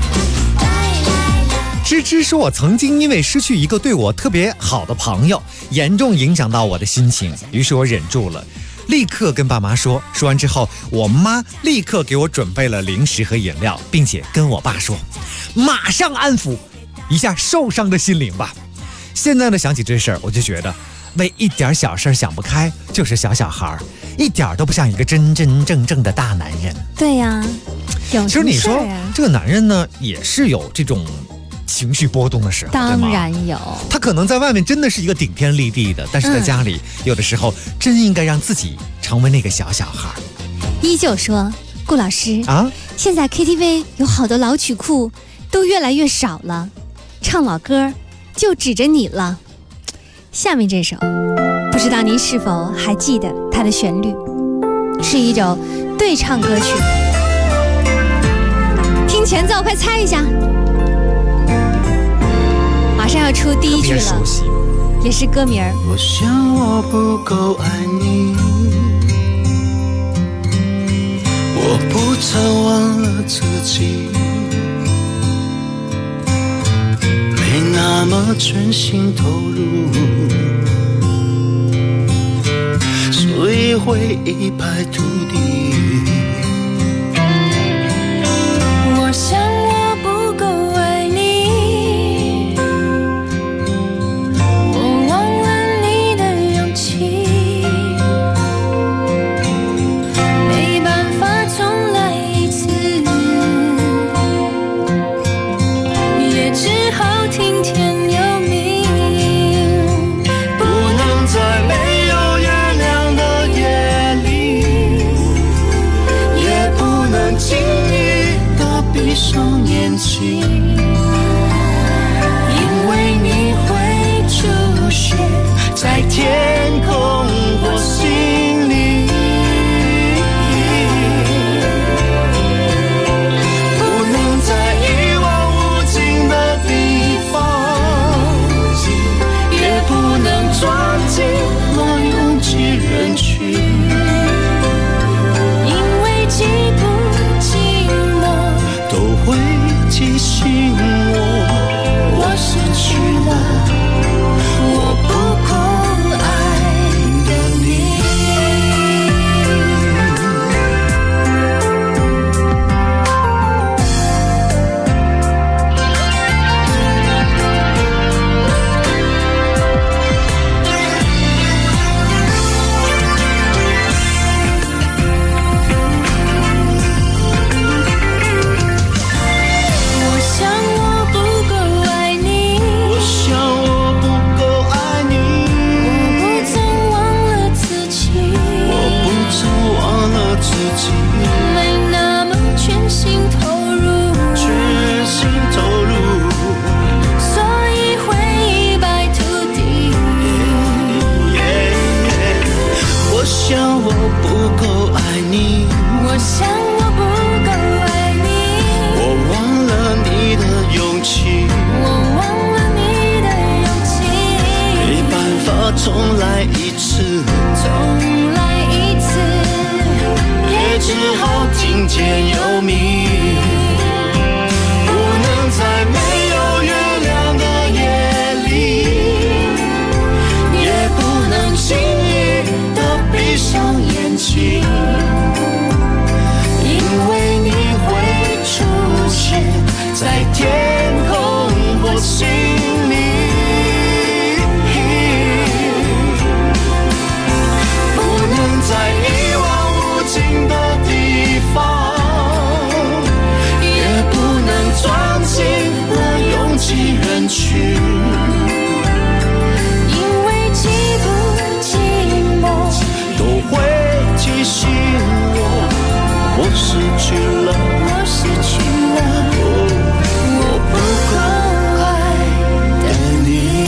芝芝说，我曾经因为失去一个对我特别好的朋友，严重影响到我的心情，于是我忍住了，立刻跟爸妈说。说完之后，我妈立刻给我准备了零食和饮料，并且跟我爸说，马上安抚一下受伤的心灵吧。 现在呢，想起这事儿，我就觉得为一点小事想不开就是小孩，一点都不像一个真真正正的大男人。 对呀， 其实你说这个男人呢，也是有这种情绪波动的时候， 当然有。 他可能在外面真的是一个顶天立地的，但是在家里，有的时候真应该让自己成为那个小孩。 依旧说，顾老师啊，现在 KTV 有好多老曲库都越来越少了，唱老歌就指着你了。下面这首，不知道您是否还记得它的旋律，是一首对唱歌曲。听前奏，快猜一下。马上要出第一句了，也是歌名。 我想我不够爱你，我不曾忘了自己，没那么全心投入，所以会一败涂地。我想我不够爱你，我忘了你的勇气，没办法重来一次，也只好听天由命，不能在没有月亮的夜里，也不能轻易的闭上眼睛，因为你会出现在天空或心里，不能在一望无尽的地方，也不能钻进那拥挤人群，因为寂不寂寞都会提醒我失去了我不够爱的你。我想我不够爱你，我想我不够爱你，我不曾忘了自己，我不曾忘了自己，没那么全心投入，全心投入，所以会一败涂地。我想我不够爱你，我想我不够爱你，我忘了你的勇气，我忘了你的勇气，没办法重来一次，重来一次，也只好听天由命，不能在没有月亮的夜里，也不能轻易的闭上眼睛，因为你会出现在天空或心里，不能在一望无尽的地方，也不能钻进那拥挤人群，因为寂不寂寞都会提醒我失去了，我失去了我不够爱的你。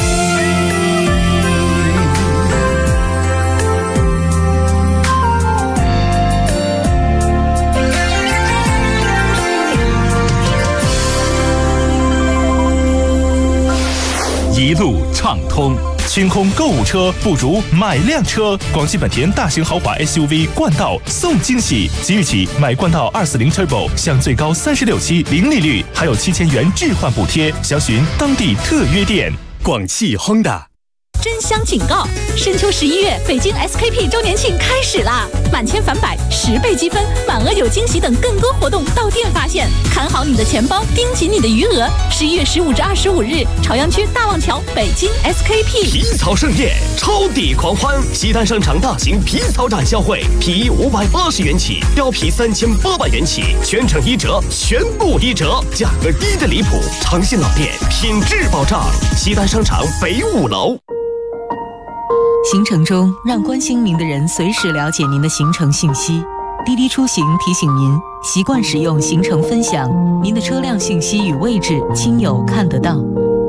一路畅通。 清空购物车不如买辆车！广汽本田大型豪华 SUV 冠道送惊喜，即日起买冠道240 Turbo 享最高36期零利率，还有7000元置换补贴，详询当地特约店。 广汽 Honda。 真香警告！ 深秋11月，北京 SKP 周年庆开始啦！满千返百，10倍积分，满额有惊喜等更多活动到店发现。看好你的钱包，盯紧你的余额。11月15至25日，朝阳区大望桥北京 SKP 皮草盛宴，超抵狂欢！西单商场大型皮草展销会，皮衣580元起，貂皮3800元起，全程1折，全部1折，价格低的离谱，长信老店，品质保障。西单商场北5楼。 行程中，让关心您的人随时了解您的行程信息。滴滴出行提醒您，习惯使用行程分享，您的车辆信息与位置，亲友看得到。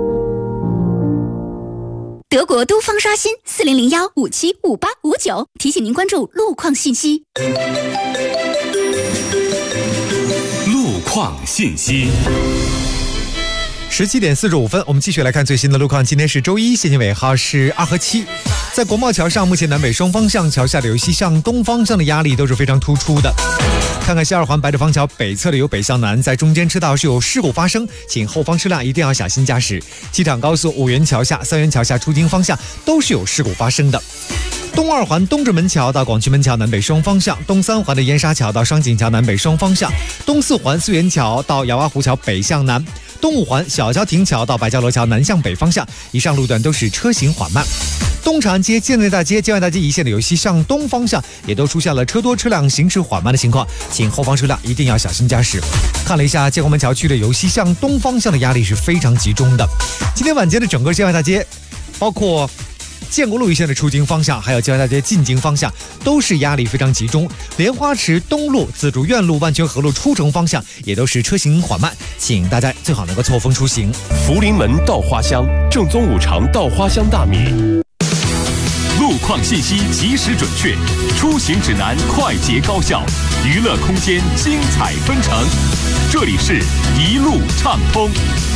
德国都方刷新4001575859，提醒您关注路况信息。 路况信息。 17点45分，我们继续来看最新的路况。今天是周一，线性尾号是2和7。在国贸桥上，目前南北双方向桥下的有西向东方向的压力都是非常突出的。看看西二环白纸坊桥北侧的由北向南，在中间车道是有事故发生，请后方车辆一定要小心驾驶。机场高速5元桥下、3元桥下出京方向都是有事故发生的。东二环东直门桥到广渠门桥南北双方向，东三环的燕沙桥到双井桥南北双方向，东四环四元桥到瑶洼湖桥北向南，东五环小桥亭桥到白蕉楼桥南向北方向，以上路段都是车行缓慢。东长安街、建内大街、建外大街一线的由西向东方向也都出现了车多车辆行驶缓慢的情况，请后方车辆一定要小心驾驶。看了一下建国门桥区的由西向东方向的压力是非常集中的。今天晚间的整个建外大街，包括建国路一线的出京方向，还有建外大街进京方向，都是压力非常集中。莲花池东路、紫竹院路、万泉河路出城方向也都是车行缓慢，请大家最好能够错峰出行。 福临门稻花香，正宗5常稻花香大米。路况信息及时准确，出行指南快捷高效，娱乐空间精彩纷呈。这里是一路畅通。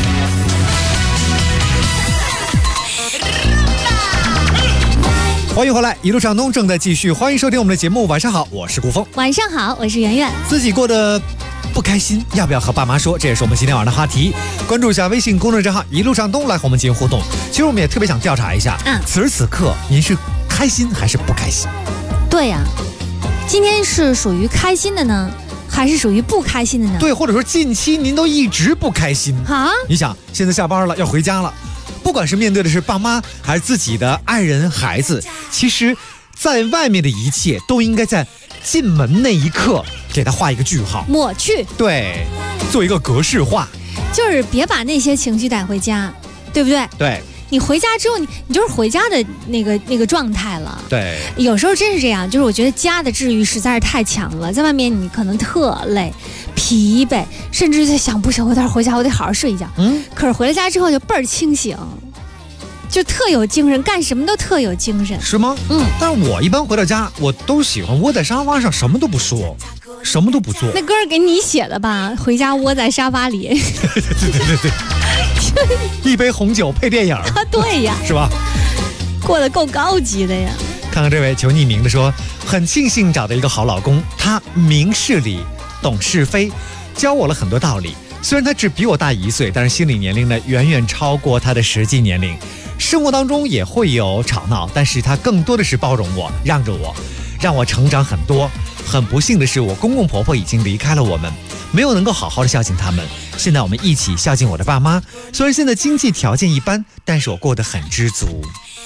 欢迎回来，一路畅通正在继续，欢迎收听我们的节目。晚上好，我是顾峰。 晚上好，我是圆圆。 自己过得不开心，要不要和爸妈说？这也是我们今天晚上的话题。关注一下微信公众账号一路畅通，来和我们进行互动。其实我们也特别想调查一下，此时此刻您是开心还是不开心？ 对呀，今天是属于开心的呢，还是属于不开心的呢？ 对，或者说近期您都一直不开心啊？你想，现在下班了，要回家了。不管是面对的是爸妈还是自己的爱人孩子，其实在外面的一切都应该在进门那一刻给他画一个句号， 抹去。 对，做一个格式化， 就是别把那些情绪带回家，对不对？ 对， 你回家之后，你就是回家的那个状态了。 对， 有时候真是这样，就是我觉得家的治愈实在是太强了，在外面你可能特累、疲惫，甚至在想不行，我待会儿回家我得好好睡一觉。可是回了家之后就倍儿清醒，就特有精神，干什么都特有精神。 是吗？但是我一般回到家，我都喜欢窝在沙发上，什么都不说，什么都不做。 那歌给你写的吧？回家窝在沙发里。 对。一杯红酒配电影啊， 对呀， 是吧？ 过得够高级的呀。 看看这位求匿名的说，很庆幸找到一个好老公，他明事理，懂是非，教我了很多道理。虽然他只比我大1岁，但是心理年龄呢远远超过他的实际年龄。生活当中也会有吵闹，但是他更多的是包容我，让着我，让我成长很多。很不幸的是，我公公婆婆已经离开了我们，没有能够好好的孝敬他们。现在我们一起孝敬我的爸妈，虽然现在经济条件一般，但是我过得很知足。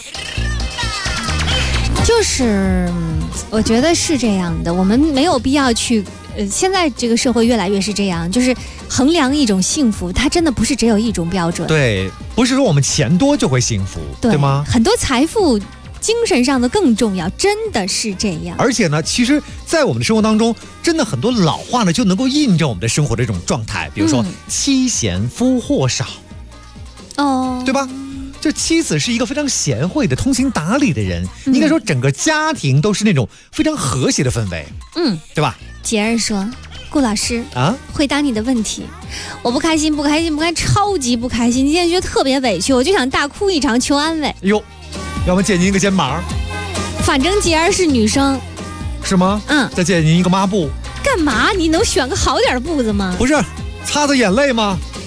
就是我觉得是这样的，我们没有必要去现在这个社会越来越是这样，就是衡量一种幸福，它真的不是只有一种标准。 对，不是说我们钱多就会幸福， 对吗？ 很多财富精神上的更重要，真的是这样。 而且呢，其实在我们的生活当中，真的很多老话呢就能够印证我们的生活的这种状态。比如说妻贤夫祸少，对吧？就妻子是一个非常贤惠的、通情达理的人，应该说整个家庭都是那种非常和谐的氛围，对吧？ 杰儿说，顾老师啊， 回答你的问题，我不开心，超级不开心，今天觉得特别委屈，我就想大哭一场求安慰。 哟，要么借您一个肩膀。 反正杰儿是女生， 是吗？再借您一个抹布。 干嘛？你能选个好点的布子吗？ 不是，擦擦眼泪吗？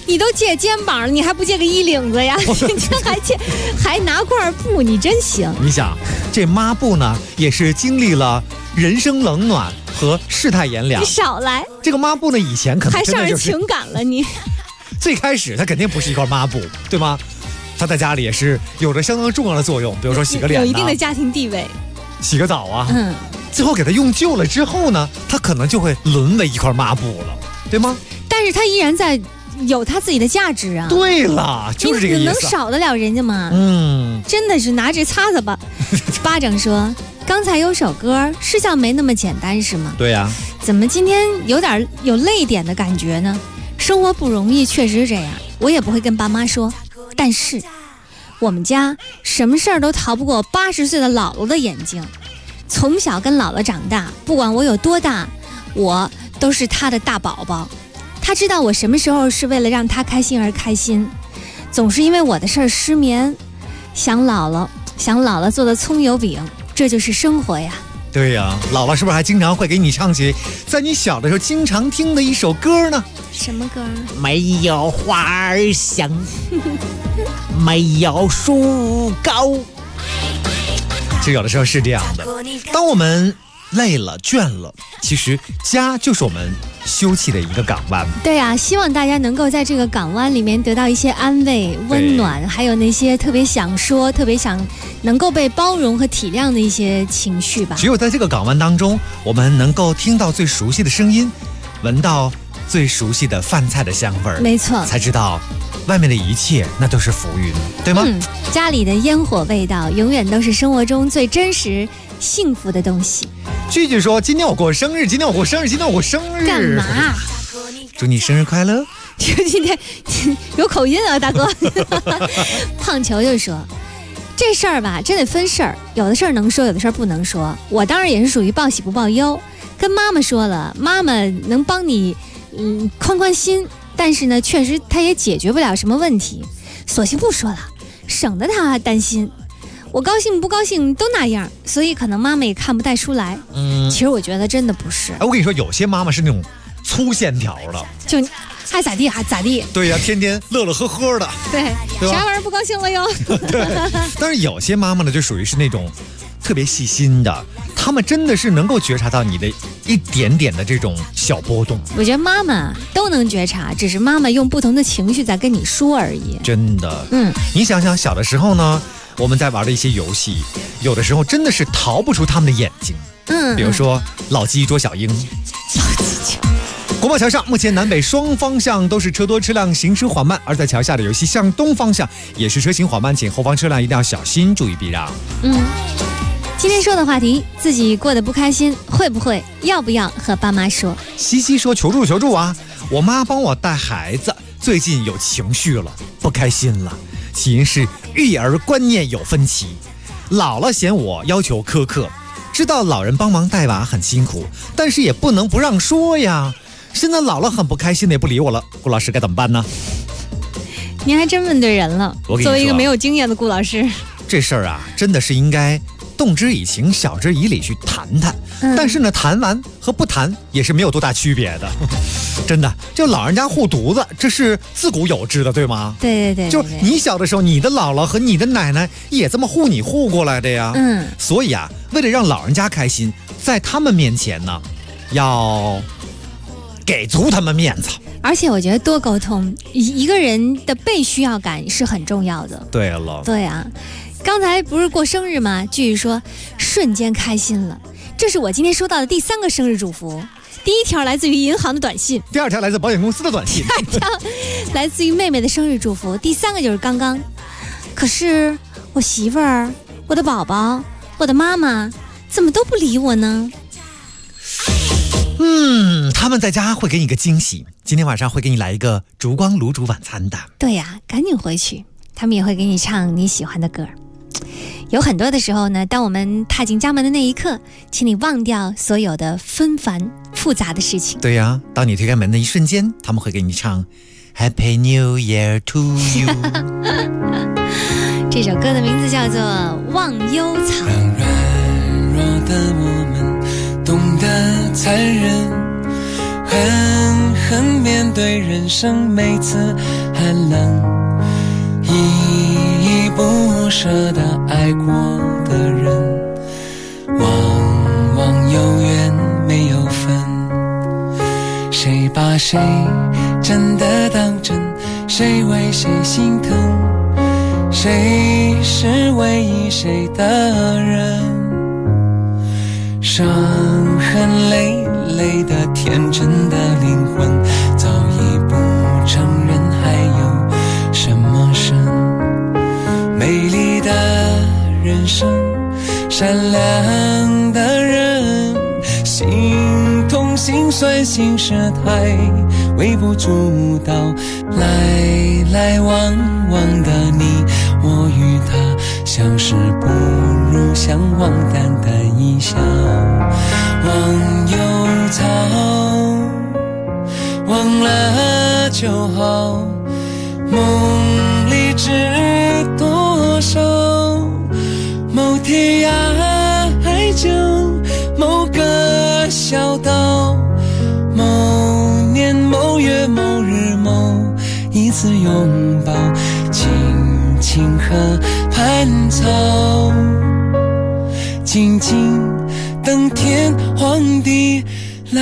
你都借肩膀了，你还不借个衣领子呀？你这还拿块布，你真行。 你想，这抹布呢，也是经历了人生冷暖和世态炎凉。 你少来， 这个抹布呢，以前可能还真的就是上人情感了你。 最开始它肯定不是一块抹布，对吗？它在家里也是有着相当重要的作用，比如说洗个脸、 有一定的家庭地位， 洗个澡啊。最后给它用旧了之后呢，它可能就会沦为一块抹布了，对吗？ 但是它依然在有它自己的价值啊。 对了，就是这个意思。 你能少得了人家吗？真的是拿这擦擦吧。巴掌说，刚才有首歌是叫没那么简单是吗？ 对呀。 怎么今天有点有泪点的感觉呢？生活不容易，确实是这样。我也不会跟爸妈说，但是我们家什么事儿都逃不过80岁的姥姥的眼睛。从小跟姥姥长大，不管我有多大，我都是她的大宝宝。她知道我什么时候是为了让她开心而开心，总是因为我的事儿失眠，想姥姥做的葱油饼，这就是生活呀。 对呀，姥姥是不是还经常会给你唱起在你小的时候经常听的一首歌呢？ 什么歌？ 没有花儿香，没有树高。其实有的时候是这样的，当我们累了倦了，其实家就是我们休憩的一个港湾。 对啊，希望大家能够在这个港湾里面得到一些安慰温暖，还有那些特别想说特别想能够被包容和体谅的一些情绪吧。 只有在这个港湾当中，我们能够听到最熟悉的声音，闻到最熟悉的饭菜的香味儿， 没错， 才知道外面的一切那都是浮云，对吗？ 家里的烟火味道永远都是生活中最真实幸福的东西。 句句说，今天我过生日，今天我过生日，今天我过生日， 干嘛？ 祝你生日快乐。 今天有口音啊，大哥。胖球就说，这事儿吧真得分事儿，有的事儿能说，有的事儿不能说。我当然也是属于报喜不报忧，跟妈妈说了，妈妈能帮你宽宽心，但是呢确实她也解决不了什么问题，索性不说了，省得她担心。我高兴不高兴都那样，所以可能妈妈也看不太出来。其实我觉得真的不是。 我跟你说，有些妈妈是那种粗线条的， 就爱咋地还咋地。 对呀，天天乐乐呵呵的。 对，啥玩意儿不高兴了哟？ 对。但是有些妈妈呢，就属于是那种特别细心的，她们真的是能够觉察到你的一点点的这种小波动。 我觉得妈妈都能觉察，只是妈妈用不同的情绪在跟你说而已。 真的。你想想小的时候呢，我们在玩的一些游戏，有的时候真的是逃不出他们的眼睛。比如说老鸡捉小鹰。国贸桥上目前南北双方向都是车多车辆行驶缓慢，而在桥下的游戏向东方向也是车行缓慢，请后方车辆一定要小心，注意避让。 今天说的话题，自己过得不开心，会不会要不要和爸妈说？ 西西说，求助啊，我妈帮我带孩子，最近有情绪了，不开心了，起因是育儿观念有分歧，姥姥嫌我要求苛刻，知道老人帮忙带娃很辛苦，但是也不能不让说呀。现在姥姥很不开心的也不理我了，顾老师该怎么办呢？ 您还真问对人了。 我跟你说， 作为一个没有经验的顾老师， 这事儿啊，真的是应该动之以情，晓之以理去谈谈。但是呢，谈完和不谈也是没有多大区别的。真的，就老人家护犊子，这是自古有之的，对吗？ 对。 就你小的时候，你的姥姥和你的奶奶也这么护你护过来的呀。所以啊，为了让老人家开心，在他们面前呢，要给足他们面子。 而且我觉得多沟通，一个人的被需要感是很重要的。 对了。 对啊，刚才不是过生日吗？继续说，瞬间开心了。这是我今天收到的第3个生日祝福。第1条来自于银行的短信， 第2条来自保险公司的短信， 第2条来自于妹妹的生日祝福，第3个就是刚刚。可是我媳妇儿、我的宝宝、我的妈妈怎么都不理我呢？ 他们在家会给你个惊喜，今天晚上会给你来一个烛光卤煮晚餐的。 对呀，赶紧回去，他们也会给你唱你喜欢的歌。有很多的时候呢，当我们踏进家门的那一刻，请你忘掉所有的纷繁复杂的事情。 对呀，当你推开门的一瞬间，他们会给你唱 Happy New Year to You。 这首歌的名字叫做《忘忧草》。 让软弱的我们懂得残忍，狠狠面对人生每次寒冷，依依不舍地爱过的人，往往有缘没有分。谁把谁真的当真？谁为谁心疼？谁是唯一谁的人？伤痕累累的天真的灵魂，早已不承认还有什么深。美丽的人生，善良的人，心痛心酸心事太微不足道，来来往往的你我与他，相识不如相忘，淡淡一笑。忘忧草，忘了就好，梦里知多少，某天涯海角，某个小岛，某年某月某日某一次拥抱，青青河畔草，静静等天荒地老。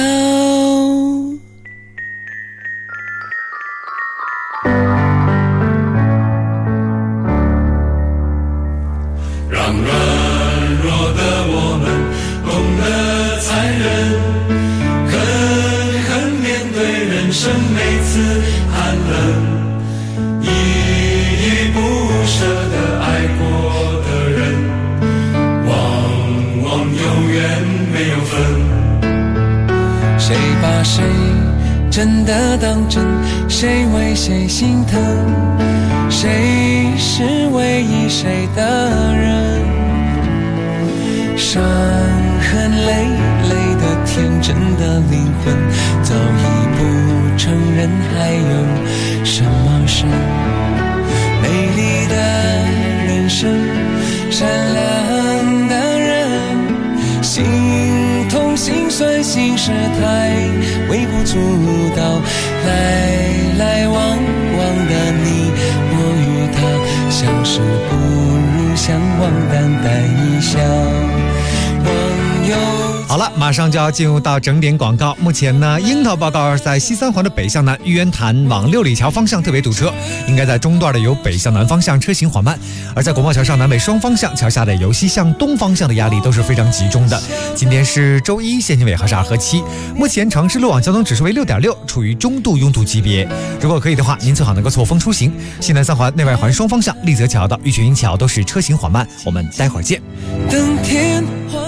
让软弱的我们懂得残忍，狠狠面对人生每次寒冷，依依不舍地爱过的人，往往有缘没有分。谁把谁真的当真？谁为谁心疼？谁是唯一谁的人？伤痕累累的天真的灵魂，早已不承认还有什么深。美丽的人生，善良的人，心痛心酸心事太微不足道，来来往往的你我与他，相识不如相忘，淡淡一笑。 好了，马上就要进入到整点广告。目前呢，樱桃报告在西三环的北向南玉渊潭往六里桥方向特别堵车，应该在中段的由北向南方向车行缓慢，而在国贸桥上南北双方向桥下的由西向东方向的压力都是非常集中的。今天是周一，限行尾号是2和7，目前城市路网交通指数为6.6，处于中度拥堵级别。如果可以的话，您最好能够错峰出行。西南三环内外环双方向立泽桥到玉泉营桥都是车行缓慢，我们待会儿见。 等天荒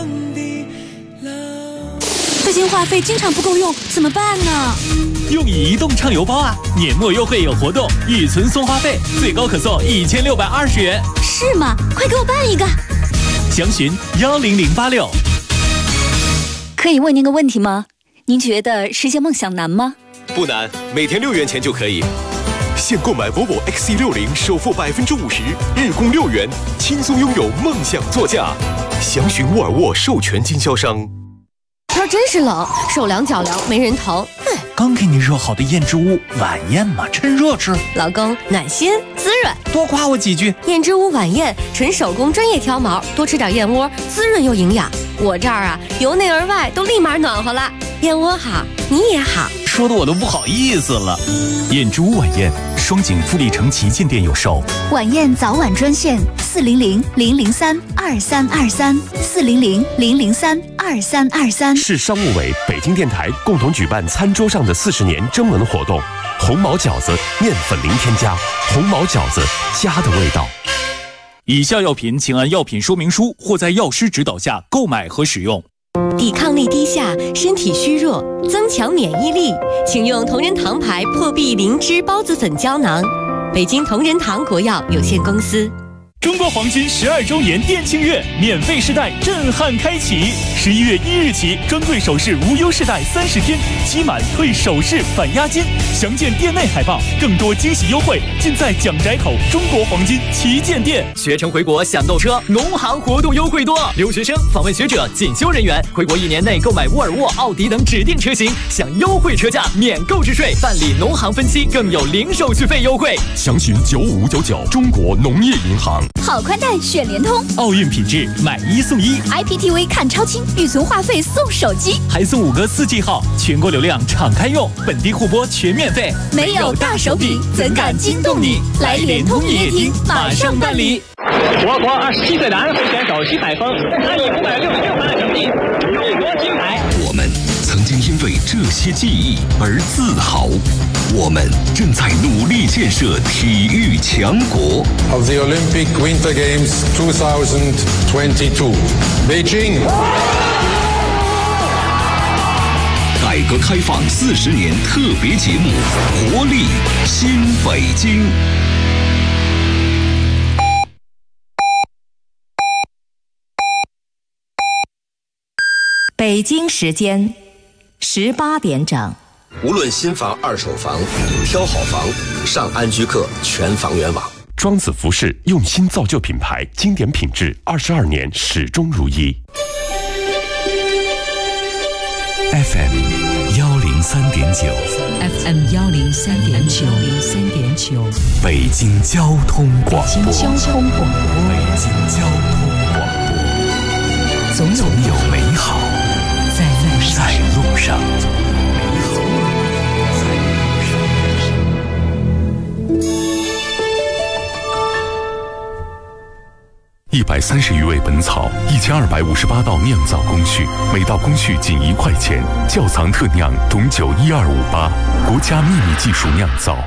最近话费经常不够用，怎么办呢？ 用移动畅游包啊，年末优惠有活动，预存送话费，最高可送1620元。 是吗？快给我办一个！ 详询10086。 可以问您个问题吗？您觉得实现梦想难吗？ 不难，每天6元钱就可以。现购买 Volvo XC60，首付50%，日供6元，轻松拥有梦想座驾。详询沃尔沃授权经销商。 天真是冷，手凉脚凉没人疼。 刚给你热好的燕之屋晚宴嘛，趁热吃。 老公暖心滋润， 多夸我几句。 燕之屋晚宴纯手工专业挑毛，多吃点燕窝，滋润又营养。我这儿啊，由内而外都立马暖和了。燕窝好，你也好， 说的我都不好意思了。 燕之屋晚宴，双井富力城旗舰店有售。 晚宴早晚专线400-003-2323，400-003-2323。 市商务委、北京电台共同举办餐桌上的40年征文活动，红毛饺子面粉零添加，红毛饺子家的味道。 以下药品请按药品说明书或在药师指导下购买和使用。 抵抗力低下，身体虚弱，增强免疫力，请用同仁堂牌破壁灵芝孢子粉胶囊。北京同仁堂国药有限公司。 中国黄金12周年店庆月，免费试戴震撼开启。11月1日起，专柜首饰无忧试戴30天，期满退首饰返押金。详见店内海报，更多惊喜优惠尽在蒋宅口中国黄金旗舰店。 学成回国享购车，农行活动优惠多。留学生、访问学者、进修人员，回国1年内购买沃尔沃、奥迪等指定车型，享优惠车价，免购置税，办理农行分期，更有零手续费优惠。 详询9599中国农业银行。 好宽带选联通， 奥运品质买1送1 ，IPTV 看超清，预存话费送手机， 还送5个4G 号，全国流量敞开用，本地互播全免费。 没有大手笔，怎敢惊动你？来联通营业厅马上办理。 我国27岁男会选手徐海峰，他以566分的成绩勇夺金牌。 我们曾经因为这些记忆而自豪，我们正在努力建设体育强国。 Of the Olympic Winter Games 2022, Beijing. 改革开放40年特别节目《活力新北京》。 北京时间18点整。 无论新房、二手房，挑好房，上安居客全房源网。 庄子服饰用心造就品牌，经典品质，22年始终如一。 FM 103.9 FM 103.9 北京交通广播。 北京交通广播。 北京交通广播。总有美好在路上。 130余味本草，1258道酿造工序，每道工序仅1块钱。窖藏特酿董酒12588，国家秘密技术酿造。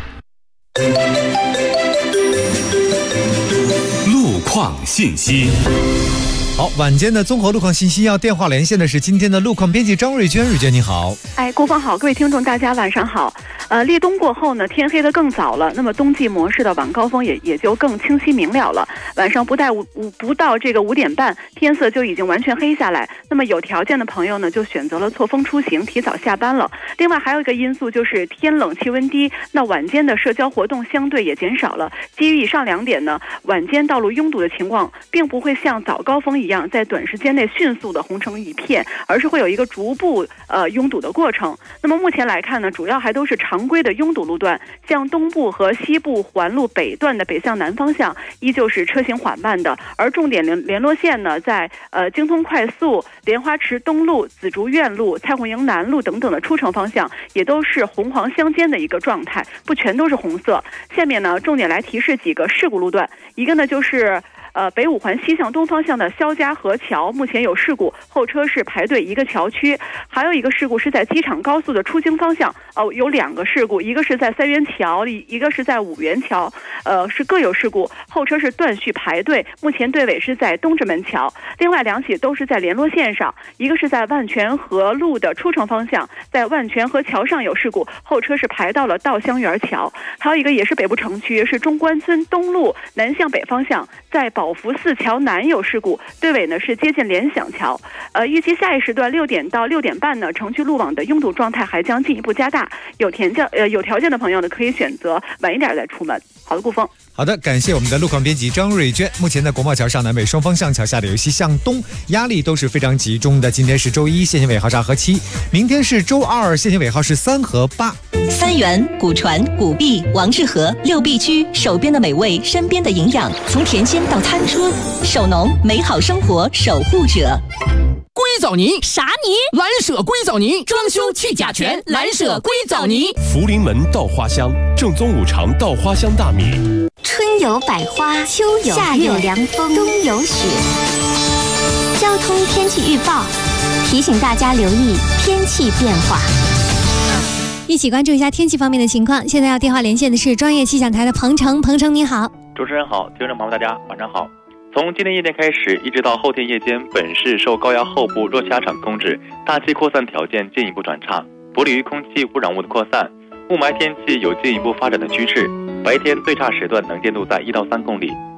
路况信息。 好，晚间的综合路况信息要电话连线的是今天的路况编辑张瑞娟。瑞娟你好。 郭峰好，各位听众大家晚上好。立冬过后呢，天黑得更早了，那么冬季模式的晚高峰也就更清晰明了了。晚上不到这个5点半，天色就已经完全黑下来。那么有条件的朋友呢，就选择了错峰出行，提早下班了。另外还有一个因素就是天冷气温低，那晚间的社交活动相对也减少了。基于以上2点呢，晚间道路拥堵的情况并不会像早高峰一样在短时间内迅速的红成一片，而是会有一个逐步拥堵的过程。那么目前来看呢，主要还都是常规的拥堵路段，像东部和西部环路北段的北向南方向依旧是车行缓慢的，而重点联络线呢，在京通快速、莲花池东路、紫竹院路、蔡红营南路等等的出城方向也都是红黄相间的一个状态，不全都是红色。下面呢，重点来提示几个事故路段，一个呢就是北5环西向东方向的肖家河桥目前有事故，后车是排队一个桥区。还有一个事故是在机场高速的出京方向，有2个事故，一个是在3元桥，一个是在5元桥，是各有事故，后车是断续排队，目前队尾是在东直门桥。另外2起都是在联络线上，一个是在万泉河路的出城方向，在万泉河桥上有事故，后车是排到了稻香园桥。还有一个也是北部城区，是中关村东路南向北方向，在宝福寺桥南有事故，队尾呢是接近联想桥。预计下一时段6点到6点半呢，城区路网的拥堵状态还将进一步加大。有条件的朋友呢，可以选择晚一点再出门。好的，顾峰。 好的，感谢我们的路况编辑张瑞娟。目前在国贸桥上南北双方向桥下的有一些向东压力都是非常集中的。今天是周1，限行尾号是2和7；明天是周2，限行尾号是3和8。 三元、古传、古碧、王致和6必居，手边的美味，身边的营养，从甜心到餐桌，手农美好生活守护者。 硅藻泥啥泥？ 蓝舍硅藻泥，装修去甲醛，蓝舍硅藻泥。 福临门稻花香，正宗5常稻花香大米。 春有百花，秋有夏有凉风，冬有雪。交通天气预报提醒大家留意天气变化。 一起关注一下天气方面的情况。现在要电话连线的是专业气象台的彭程。彭程你好。 主持人好，听众朋友大家晚上好。从今天夜间开始，一直到后天夜间，本市受高压后部热气压场控制，大气扩散条件进一步转差，不利于空气污染物的扩散，雾霾天气有进一步发展的趋势。白天最差时段能见度在1到3公里，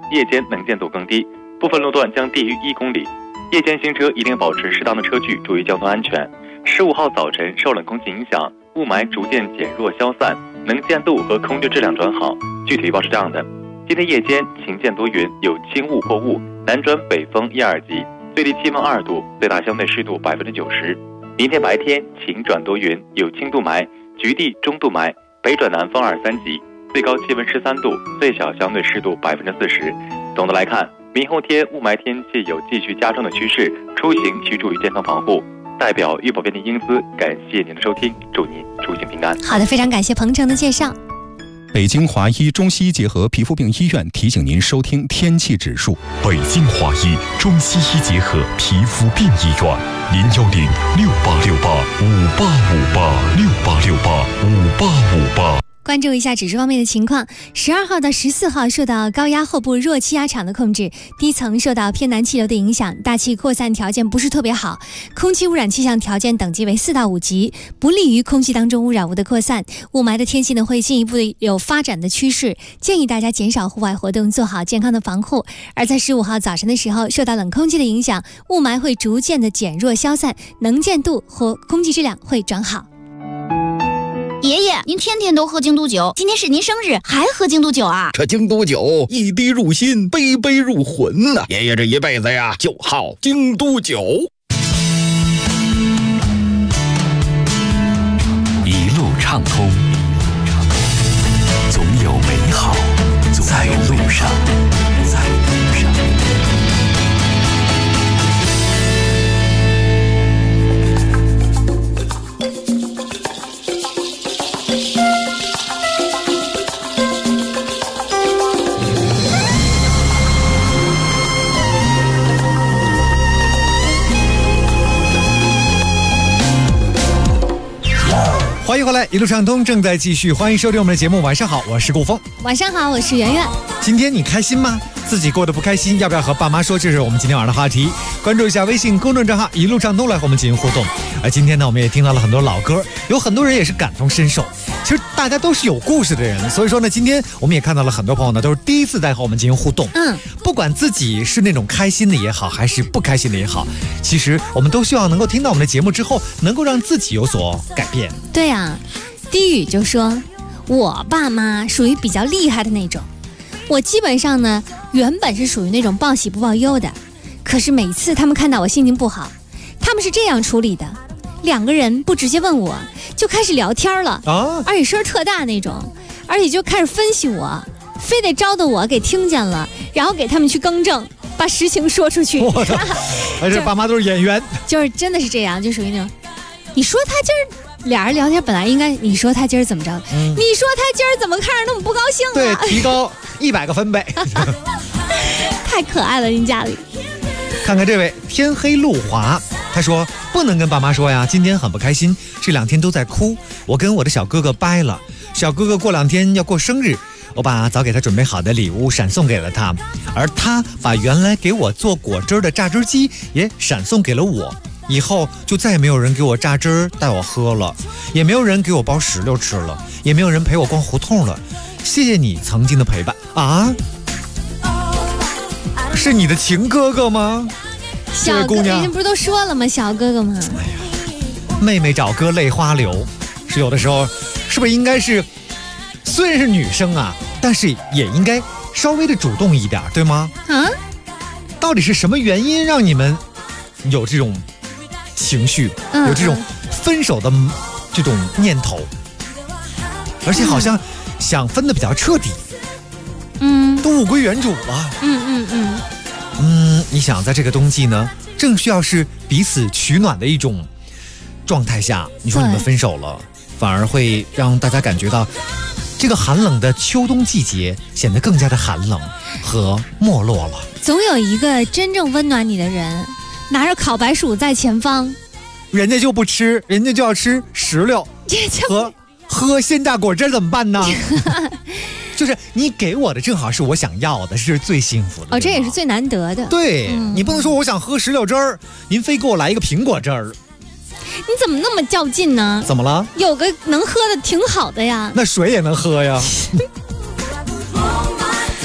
夜间能见度更低，部分路段将低于1公里。夜间行车一定保持适当的车距，注意交通安全。15号早晨受冷空气影响，雾霾逐渐减弱消散，能见度和空气质量转好。具体预报是这样的：今天夜间晴见多云，有轻雾或雾，南转北风1、2级，最低气温2度，最大相对湿度90%。明天白天晴转多云，有轻度霾，局地中度霾，北转南风2、3级，最高气温13度，最小相对湿度40%。总的来看，明后天雾霾天气有继续加重的趋势，出行需注意健康防护。代表预报员的英姿，感谢您的收听，祝您出行平安。 好的，非常感谢彭程的介绍。 北京华医中西医结合皮肤病医院提醒您收听天气指数。 北京华医中西医结合皮肤病医院，0106868585868685858。 关注一下指数方面的情况，12号到14号受到高压后部弱气压场的控制，低层受到偏南气流的影响，大气扩散条件不是特别好，空气污染气象条件等级为4到5级，不利于空气当中污染物的扩散。雾霾的天气呢会进一步的有发展的趋势，建议大家减少户外活动，做好健康的防护。而在15号早晨的时候，受到冷空气的影响，雾霾会逐渐的减弱消散，能见度和空气质量会转好。 爷爷，您天天都喝京都酒，今天是您生日，还喝京都酒啊？ 这京都酒一滴入心，杯杯入魂呐！爷爷这一辈子呀，就好京都酒。 一路畅通，总有美好在路上。 欢迎回来，一路畅通正在继续，欢迎收听我们的节目。晚上好，我是顾峰。 晚上好，我是圆圆。 今天你开心吗？自己过得不开心，要不要和爸妈说？这是我们今天晚上的话题。关注一下微信公众账号一路畅通来和我们进行互动。而今天呢，我们也听到了很多老歌，有很多人也是感同身受。其实大家都是有故事的人，所以说呢，今天我们也看到了很多朋友呢，都是第一次在和我们进行互动。不管自己是那种开心的也好，还是不开心的也好，其实我们都希望能够听到我们的节目之后，能够让自己有所改变。 对啊，低语就说，我爸妈属于比较厉害的那种。我基本上呢，原本是属于那种报喜不报忧的，可是每次他们看到我心情不好，他们是这样处理的：2个人不直接问我，就开始聊天了，而且声特大那种，而且就开始分析我，非得招的我给听见了，然后给他们去更正，把实情说出去。 而且爸妈都是演员， 就是真的是这样，就属于那种，你说他今儿。俩人聊天本来应该，你说他今儿怎么着？你说他今儿怎么看着那么不高兴啊？ 对，提高100个分贝， 太可爱了，您家里。 看看这位天黑路滑，他说不能跟爸妈说呀，今天很不开心，这2天都在哭。我跟我的小哥哥掰了，小哥哥过2天要过生日，我把早给他准备好的礼物闪送给了他，而他把原来给我做果汁的榨汁机也闪送给了我。以后就再也没有人给我榨汁带我喝了，也没有人给我包石榴吃了，也没有人陪我逛胡同了。谢谢你曾经的陪伴啊！是你的情哥哥吗？ 小哥哥，人家不是都说了吗？小哥哥吗？ 哎呀，妹妹找哥泪花流，是有的时候，是不是应该是，虽然是女生啊，但是也应该稍微的主动一点，对吗？ 啊？ 到底是什么原因让你们有这种情绪，有这种分手的这种念头，而且好像想分的比较彻底，都物归原主了。你想在这个冬季呢，正需要是彼此取暖的一种状态下，你说你们分手了，反而会让大家感觉到这个寒冷的秋冬季节显得更加的寒冷和没落了。 总有一个真正温暖你的人，拿着烤白薯在前方， 人家就不吃，人家就要吃石榴和喝鲜榨果汁，怎么办呢？就是你给我的正好是我想要的，是最幸福的。 这也是最难得的。 对，你不能说我想喝石榴汁儿，您非给我来一个苹果汁儿。 你怎么那么较劲呢？ 怎么了？ 有个能喝的挺好的呀。 那水也能喝呀。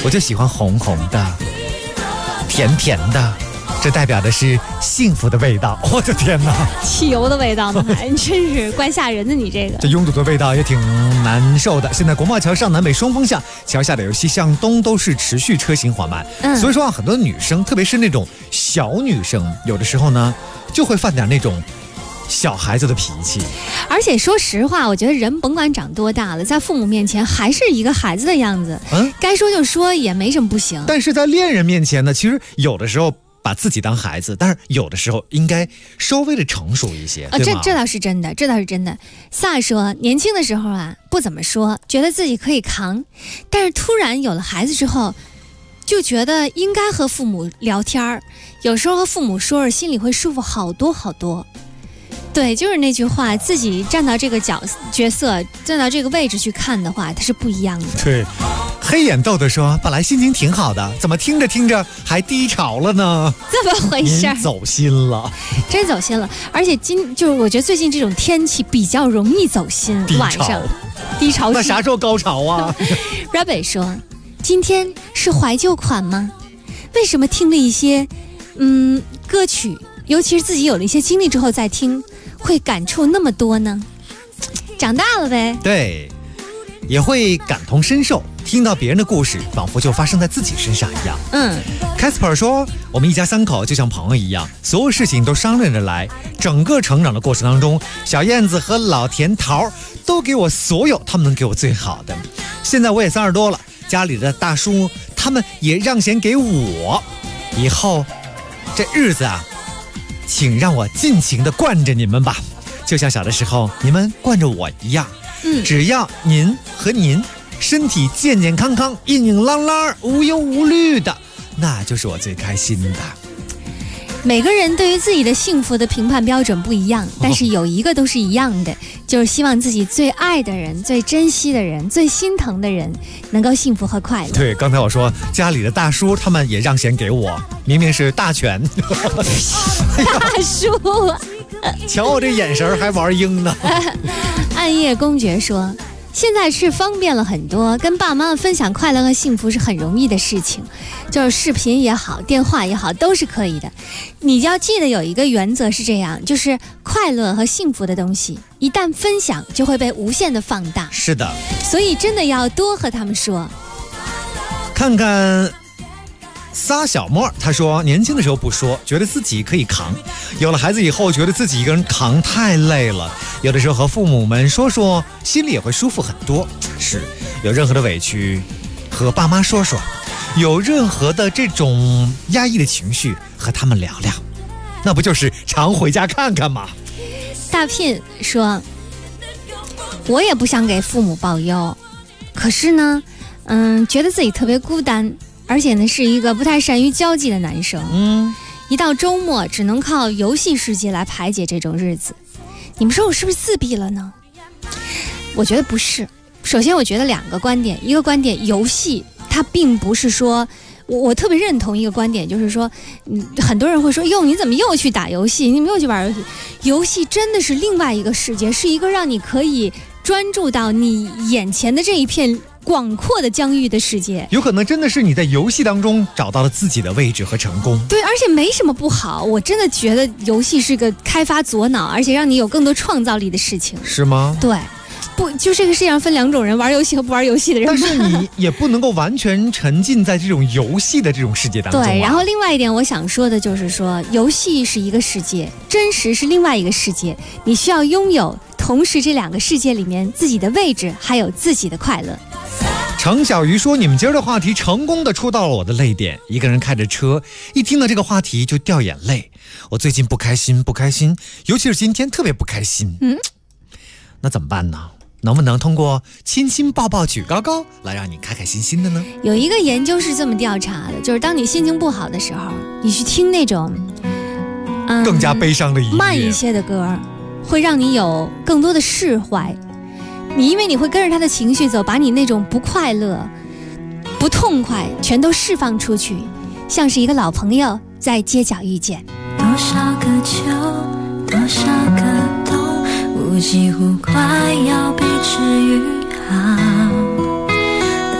我就喜欢红红的、甜甜的，这代表的是幸福的味道。我的天哪， 汽油的味道呢，还真是怪吓人的。你这个这拥堵的味道也挺难受的。现在国贸桥上南北双方向，桥下的由西向东都是持续车行缓慢。所以说很多女生，特别是那种小女生，有的时候呢就会犯点那种小孩子的脾气。 而且说实话，我觉得人甭管长多大了，在父母面前还是一个孩子的样子。该说就说，也没什么不行。 但是在恋人面前呢，其实有的时候把自己当孩子，但是有的时候应该稍微的成熟一些，对吗？ 这倒是真的，这倒是真的。萨说，年轻的时候啊，不怎么说，觉得自己可以扛，但是突然有了孩子之后，就觉得应该和父母聊天儿，有时候和父母说着，心里会舒服好多好多。对，就是那句话，自己站到这个角色，站到这个位置去看的话，它是不一样的。 对，黑眼豆豆说，本来心情挺好的，怎么听着听着还低潮了呢？ 这么回事？ 您走心了， 真走心了。而且就是我觉得最近这种天气比较容易走心，晚上低潮。 那啥时候高潮啊 ？Rabbit 说，今天是怀旧款吗？为什么听了一些歌曲，尤其是自己有了一些经历之后再听，会感触那么多呢？长大了呗。 对，也会感同身受，听到别人的故事，仿佛就发生在自己身上一样。Casper 说，我们一家三口就像朋友一样，所有事情都商量着来。整个成长的过程当中，小燕子和老甜桃都给我所有他们能给我最好的。现在我也30多了，家里的大叔他们也让贤给我。以后这日子啊，请让我尽情地惯着你们吧，就像小的时候你们惯着我一样。只要您和您身体健健康康、硬硬朗朗、无忧无虑的，那就是我最开心的。 每个人对于自己的幸福的评判标准不一样，但是有一个都是一样的，就是希望自己最爱的人、最珍惜的人、最心疼的人能够幸福和快乐。 对，刚才我说家里的大叔他们也让贤给我，明明是大权大叔瞧我这眼神还玩鹰呢暗夜公爵说，现在是方便了很多，跟爸妈分享快乐和幸福是很容易的事情，就是视频也好，电话也好，都是可以的。你要记得有一个原则是这样，就是快乐和幸福的东西一旦分享就会被无限的放大。 是的， 所以真的要多和他们说。 看看撒小沫，他说年轻的时候不说，觉得自己可以扛，有了孩子以后觉得自己一个人扛太累了，有的时候和父母们说说，心里也会舒服很多。是，有任何的委屈和爸妈说说，有任何的这种压抑的情绪和他们聊聊，那不就是常回家看看吗？ 大聘说，我也不想给父母报忧，可是呢觉得自己特别孤单，而且呢是一个不太善于交际的男生。一到周末只能靠游戏世界来排解这种日子。你们说我是不是自闭了呢？我觉得不是。首先我觉得2个观点，一个观点，游戏它并不是说，我特别认同一个观点，就是说很多人会说，哟，你怎么又去打游戏，你怎么又去玩游戏？游戏真的是另外一个世界，是一个让你可以专注到你眼前的这一片广阔的疆域的世界。 有可能真的是你在游戏当中找到了自己的位置和成功。 对，而且没什么不好，我真的觉得游戏是个开发左脑，而且让你有更多创造力的事情。 是吗？ 对，不就这个世界上分2种人，玩游戏和不玩游戏的人。 但是你也不能够完全沉浸在这种游戏的这种世界当中对，然后另外一点我想说的就是说，游戏是一个世界，真实是另外一个世界，你需要拥有同时这2个世界里面自己的位置，还有自己的快乐。 程小鱼说，你们今儿的话题成功的戳到了我的泪点，一个人开着车，一听到这个话题就掉眼泪。我最近不开心，尤其是今天特别不开心。那怎么办呢？能不能通过亲亲抱抱举高高来让你开开心心的呢？ 有一个研究是这么调查的，就是当你心情不好的时候，你去听那种更加悲伤的音乐， 慢一些的歌，会让你有更多的释怀。因为你会跟着他的情绪走，把你那种不快乐、不痛快全都释放出去，像是一个老朋友在街角遇见。 多少个秋，多少个冬，我几乎快要被治愈好，但还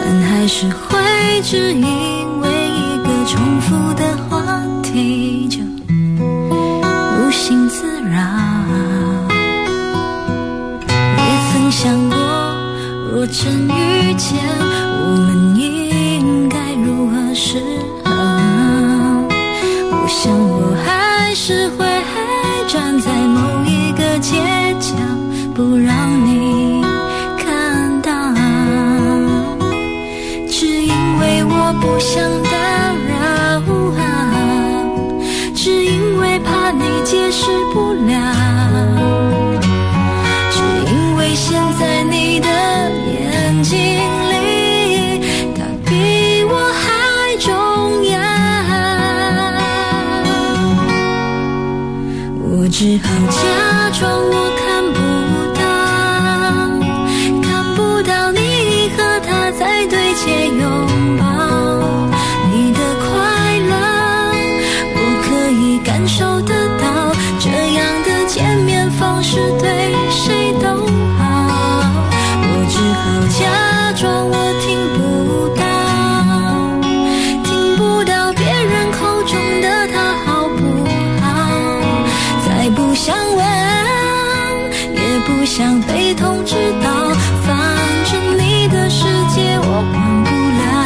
还是会只因为一个重复的话题就无心自扰。也曾想过，若真遇见，我们应该如何是好？我想我还是会站在某一个街角，不让你看到，只因为我不想打扰，只因为怕你解释不了，只因为现在你的眼睛里，它比我还重要。我只好假装我看不到你和他在对街拥抱，你的快乐我可以感受得到，这样的见面方式对谁都好。我只好假装我听不到别人口中的他好不好，再不想问，也不想被通知到，反正你的世界我管不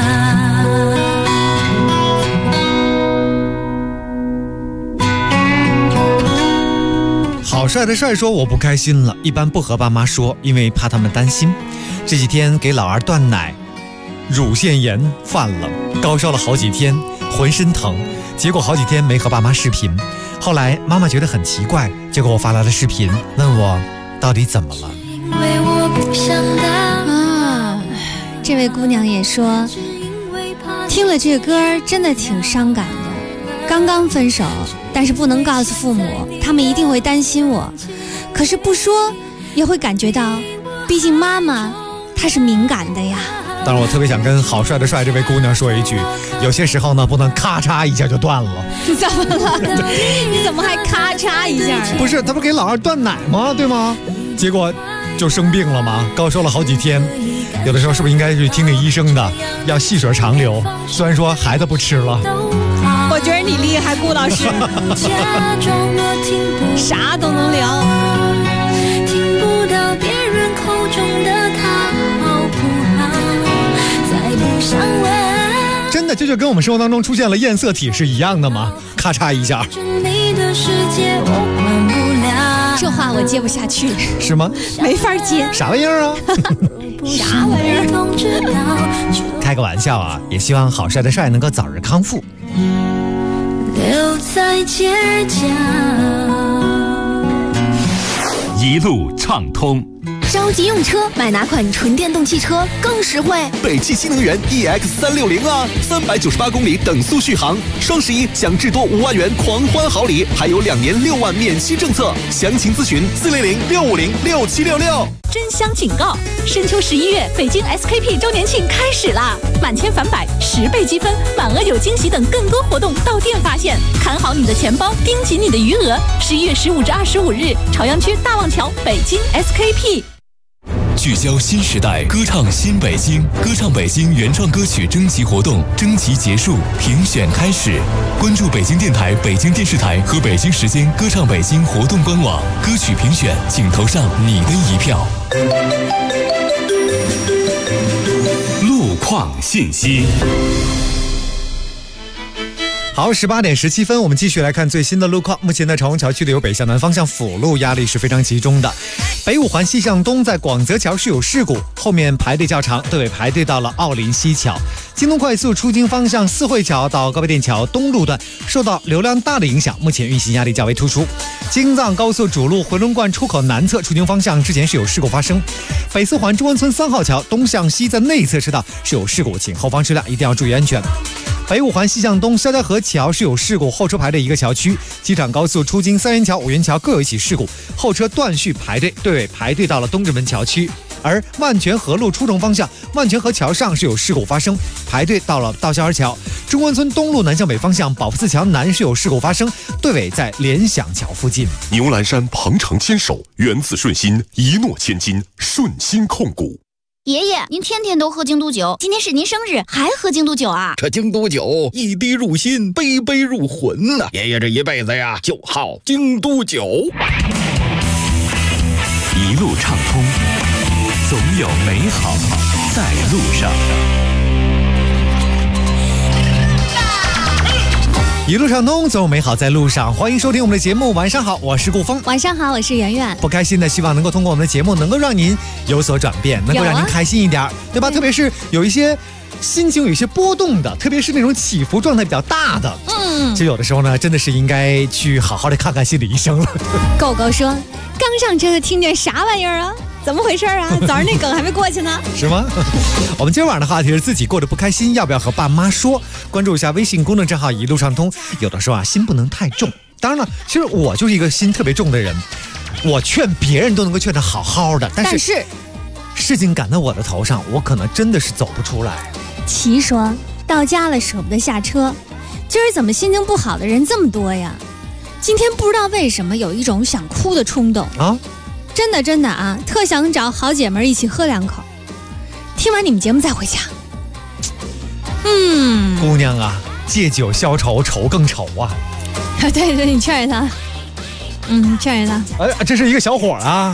了。好帅的帅说我不开心了，一般不和爸妈说，因为怕他们担心。这几天给老二断奶，乳腺炎犯了，高烧了好几天，浑身疼，结果好几天没和爸妈视频。后来妈妈觉得很奇怪，就给我发来了视频，问我到底怎么了。 这位姑娘也说，听了这个歌真的挺伤感的。刚刚分手，但是不能告诉父母，他们一定会担心我。可是不说也会感觉到，毕竟妈妈她是敏感的呀。 当然我特别想跟好帅的帅这位姑娘说一句，有些时候呢不能咔嚓一下就断了。 怎么了？你怎么还咔嚓一下？ 不是，他不给老二断奶吗？对吗？结果就生病了嘛，高烧了好几天。有的时候是不是应该去听听医生的，要细水长流？虽然说孩子不吃了。 我觉得你厉害，顾老师，啥都能聊。 听不到别人口中的他好不好，再不想问。 真的，这就跟我们生活当中出现了厌色体是一样的吗？咔嚓一下。 你的世界我管不了， 这话我接不下去。 是吗？ 没法接。 啥玩意儿啊？ 啥玩意儿？开个玩笑啊，也希望好帅的帅能够早日康复。 留在街角， 一路畅通。 着急用车，买哪款纯电动汽车更实惠？ 北汽新能源 EX360啊，398公里等速续航，双11享至多5万元狂欢好礼，还有2年6万免息政策。详情咨询400-650-6766。 真香警告！深秋11月，北京 SKP 周年庆开始啦！满千返百，10倍积分，满额有惊喜等更多活动到店发现。看好你的钱包，盯紧你的余额。11月15至25日，朝阳区大望桥北京 SKP。 聚焦新时代，歌唱新北京，歌唱北京原创歌曲征集活动征集结束，评选开始。关注北京电台、北京电视台和北京时间歌唱北京活动官网，歌曲评选，请投上你的一票。 路况信息。 好，18点17分，我们继续来看最新的路况。目前在长虹桥区的由北向南方向辅路压力是非常集中的。北五环西向东，在广泽桥是有事故，后面排队较长，队尾排队到了奥林西桥。京东快速出京方向四惠桥到高碑店桥东路段受到流量大的影响，目前运行压力较为突出。京藏高速主路回龙观出口南侧出京方向之前是有事故发生。北四环中关村3号桥东向西在内侧车道是有事故，请后方车辆一定要注意安全。北五环西向东肖家河桥是有事故，后车排队一个桥区。机场高速出京三元桥、五元桥各有一起事故，后车断续排队，队尾排队到了东直门桥区。而万泉河路出城方向万泉河桥上是有事故发生，排队到了道萧儿桥。中关村东路南向北方向保福寺桥南是有事故发生，队尾在联想桥附近。 牛栏山鹏程牵手，缘字顺心，一诺千金，顺心控股。 爷爷，您天天都喝京都酒，今天是您生日，还喝京都酒啊？ 这京都酒一滴入心，杯杯入魂呐！爷爷这一辈子呀，就好京都酒。 一路畅通，总有美好在路上。 一路畅通，总有美好在路上。欢迎收听我们的节目。晚上好，我是顾峰。 晚上好，我是圆圆。 不开心的，希望能够通过我们的节目，能够让您有所转变，能够让您开心一点，对吧？特别是有一些心情有一些波动的，特别是那种起伏状态比较大的，就有的时候呢，真的是应该去好好的看看心理医生了。 狗狗说，刚上车就听见啥玩意儿啊？怎么回事啊？早上那梗还没过去呢。 是吗？我们今晚的话题是自己过得不开心，要不要和爸妈说？关注一下微信公众账号一路畅通。有的时候啊，心不能太重。当然了，其实我就是一个心特别重的人，我劝别人都能够劝得好好的，但是事情赶到我的头上，我可能真的是走不出来。 齐说，到家了舍不得下车，今儿怎么心情不好的人这么多呀？今天不知道为什么有一种想哭的冲动啊！真的啊，特想找好姐妹一起喝两口，听完你们节目再回家。 姑娘啊，借酒消愁，愁更愁啊！ 对，你劝劝他。劝劝他。 哎，这是一个小伙啊！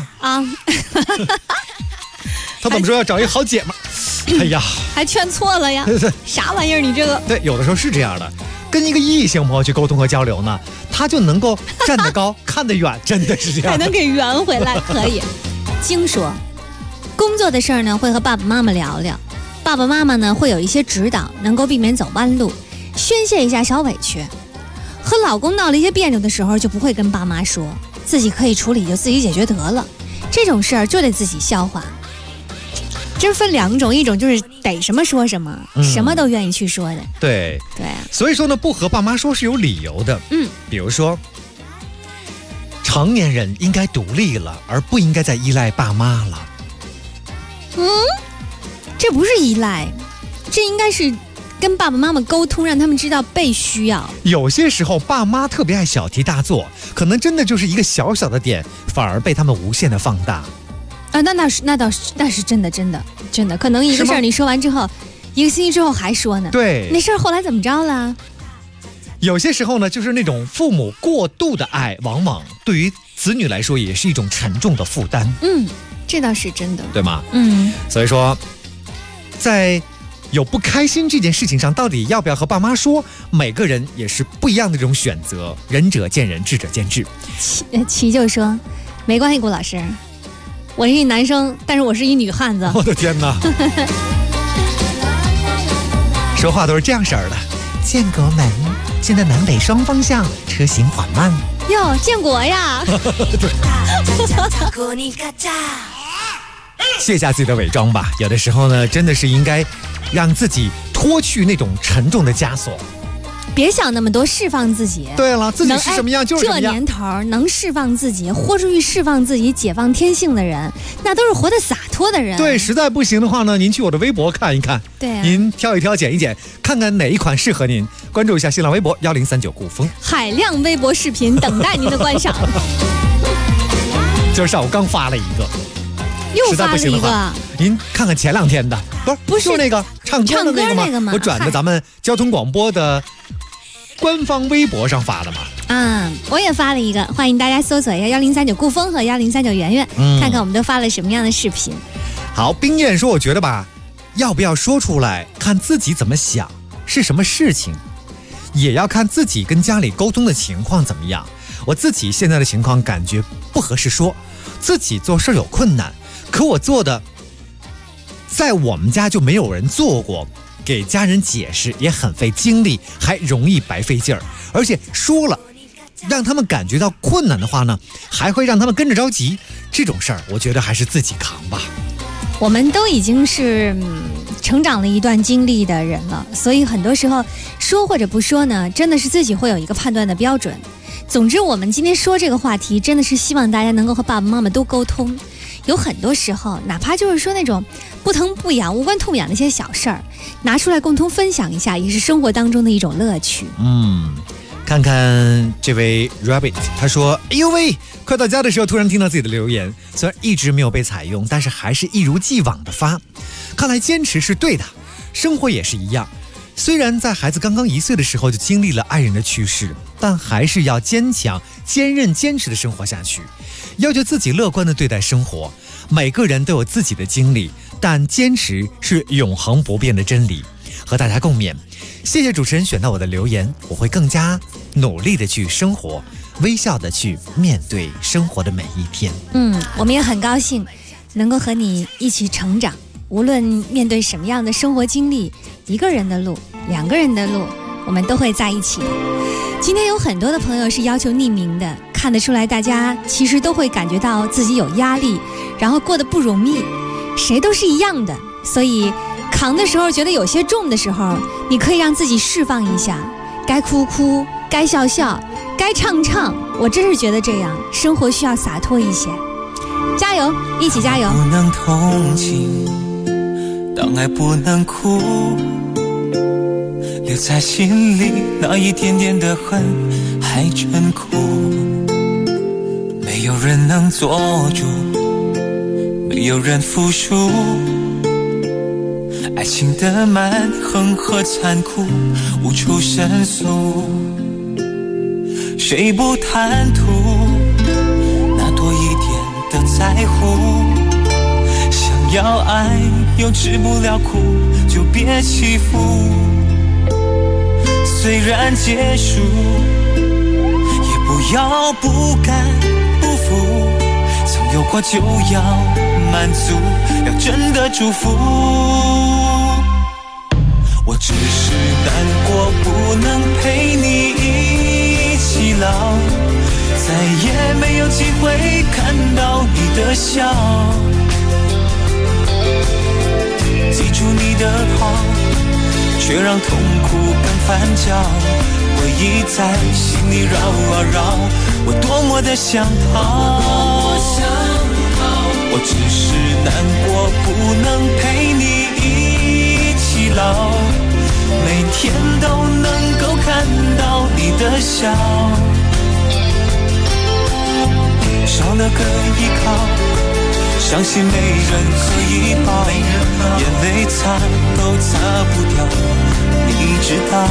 他怎么说要找一个好姐妹？哎呀， 还劝错了呀！啥玩意儿？你这个？ 对，有的时候是这样的，跟一个异性朋友去沟通和交流呢，他就能够站得高，看得远，真的是这样。 还能给圆回来，可以。经说，工作的事儿呢，会和爸爸妈妈聊聊，爸爸妈妈呢会有一些指导，能够避免走弯路，宣泄一下小委屈。和老公闹了一些别扭的时候，就不会跟爸妈说，自己可以处理，就自己解决得了。这种事儿就得自己消化。这分两种，一种就是逮什么说什么，什么都愿意去说的。 对，所以说呢，不和爸妈说是有理由的。比如说，成年人应该独立了，而不应该再依赖爸妈了。 这不是依赖，这应该是跟爸爸妈妈沟通，让他们知道被需要。 有些时候爸妈特别爱小题大做，可能真的就是一个小小的点，反而被他们无限的放大。 那是真的，可能一个事儿你说完之后，一个星期之后还说呢。 对， 那事儿后来怎么着了？ 有些时候呢，就是那种父母过度的爱，往往对于子女来说也是一种沉重的负担。 这倒是真的， 对吗？所以说，在有不开心这件事情上，到底要不要和爸妈说，每个人也是不一样的这种选择，仁者见仁，智者见智。 齐就说，没关系，顾老师。我是一男生，但是我是一女汉子。 我的天哪！说话都是这样式儿的。建国门，现在南北双方向，车行缓慢。 哟，建国呀！ 卸下自己的伪装吧，有的时候呢，真的是应该让自己脱去那种沉重的枷锁。 别想那么多，释放自己。 对了，自己是什么样就是什么样。 这年头能释放自己，豁出去释放自己，解放天性的人，那都是活得洒脱的人。 对，实在不行的话呢，您去我的微博看一看。 对啊， 您挑一挑，剪一剪，看看哪一款适合您。关注一下新浪微博1039顾峰， 海量微博视频等待您的观赏。 今儿上午刚发了一个， 又发了一个。 您看看前2天的，不是就那个唱歌的那个吗？我转的咱们交通广播的官方微博上发的嘛。 我也发了一个，欢迎大家搜索一下1039顾峰和1039圆圆，看看我们都发了什么样的视频。 好，冰燕说，我觉得吧，要不要说出来，看自己怎么想，是什么事情，也要看自己跟家里沟通的情况怎么样。我自己现在的情况感觉不合适说，自己做事有困难，可我做的在我们家就没有人做过，给家人解释也很费精力，还容易白费劲儿，而且说了让他们感觉到困难的话呢，还会让他们跟着着急。这种事儿我觉得还是自己扛吧。 我们都已经是成长了一段经历的人了，所以很多时候说或者不说呢，真的是自己会有一个判断的标准。总之我们今天说这个话题，真的是希望大家能够和爸爸妈妈多沟通。有很多时候哪怕就是说那种不疼不痒无关痛痒的一些小事儿，拿出来共同分享一下，也是生活当中的一种乐趣。 看看这位 Rabbit， 他说：“哎呦喂，快到家的时候突然听到自己的留言，虽然一直没有被采用，但是还是一如既往的发。看来坚持是对的，生活也是一样。虽然在孩子刚刚1岁的时候就经历了爱人的去世，但还是要坚强、坚韧、坚持的生活下去，要求自己乐观的对待生活。每个人都有自己的经历，但坚持是永恒不变的真理。”和大家共勉。谢谢主持人选到我的留言，我会更加努力的去生活，微笑的去面对生活的每一天。 我们也很高兴能够和你一起成长，无论面对什么样的生活经历，一个人的路、2个人的路，我们都会在一起的。今天有很多的朋友是要求匿名的，看得出来大家其实都会感觉到自己有压力，然后过得不容易，谁都是一样的，所以扛的时候觉得有些重的时候，你可以让自己释放一下，该哭哭，该笑笑，该唱唱。我真是觉得这样，生活需要洒脱一些。加油，一起加油。 不能同情，当爱不能哭，留在心里那一点点的恨还真苦。没有人能做主，没有人服输，爱情的蛮横和残酷无处申诉，谁不贪图那多一点的在乎？想要爱又吃不了苦，就别欺负。虽然结束，也不要不甘不服。曾有过就要满足，要真的祝福。我只是难过不能陪你一起老，再也没有机会看到你的笑。记住你的好，却让痛苦更翻搅。回忆在心里绕啊绕，我多么的想逃。我只是难过不能陪你一起老，每天都能够看到你的笑，少了个依靠，相信没人可以抱，眼泪擦都擦不掉，你知道。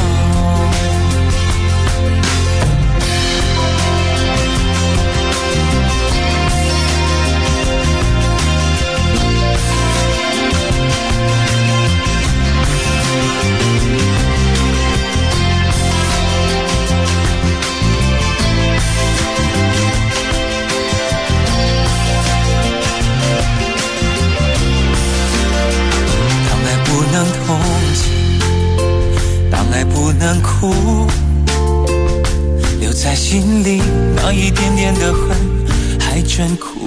不能哭，留在心里那一点点的恨还真苦。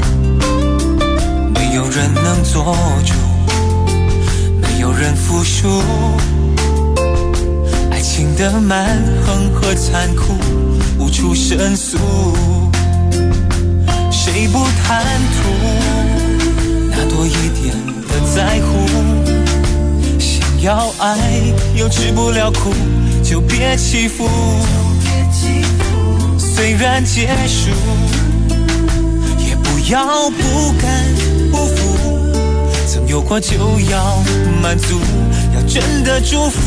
没有人能做主，没有人服输，爱情的蛮横和残酷无处申诉，谁不贪图那多一点的在乎？要爱又吃不了苦，就别欺负。虽然结束，也不要不甘不服。曾有过就要满足，要真的祝福。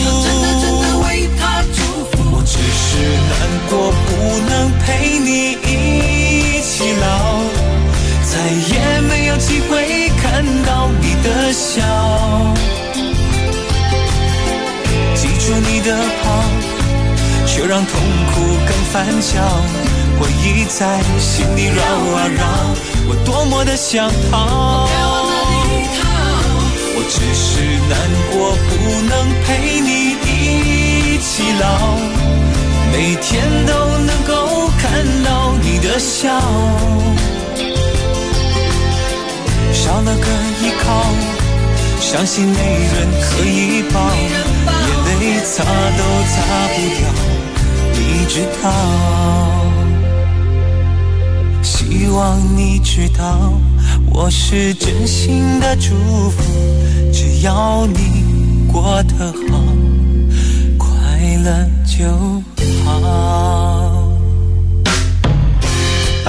我只是难过不能陪你一起老，再也没有机会看到你的笑。记住你的好，却让痛苦更翻搅。回忆在心里绕啊绕，我多么的想逃。我只是难过不能陪你一起老，每天都能够看到你的笑，少了个依靠，相信没人可以抱，眼泪擦都擦不掉，你知道。希望你知道，我是真心的祝福，只要你过得好，快乐就好。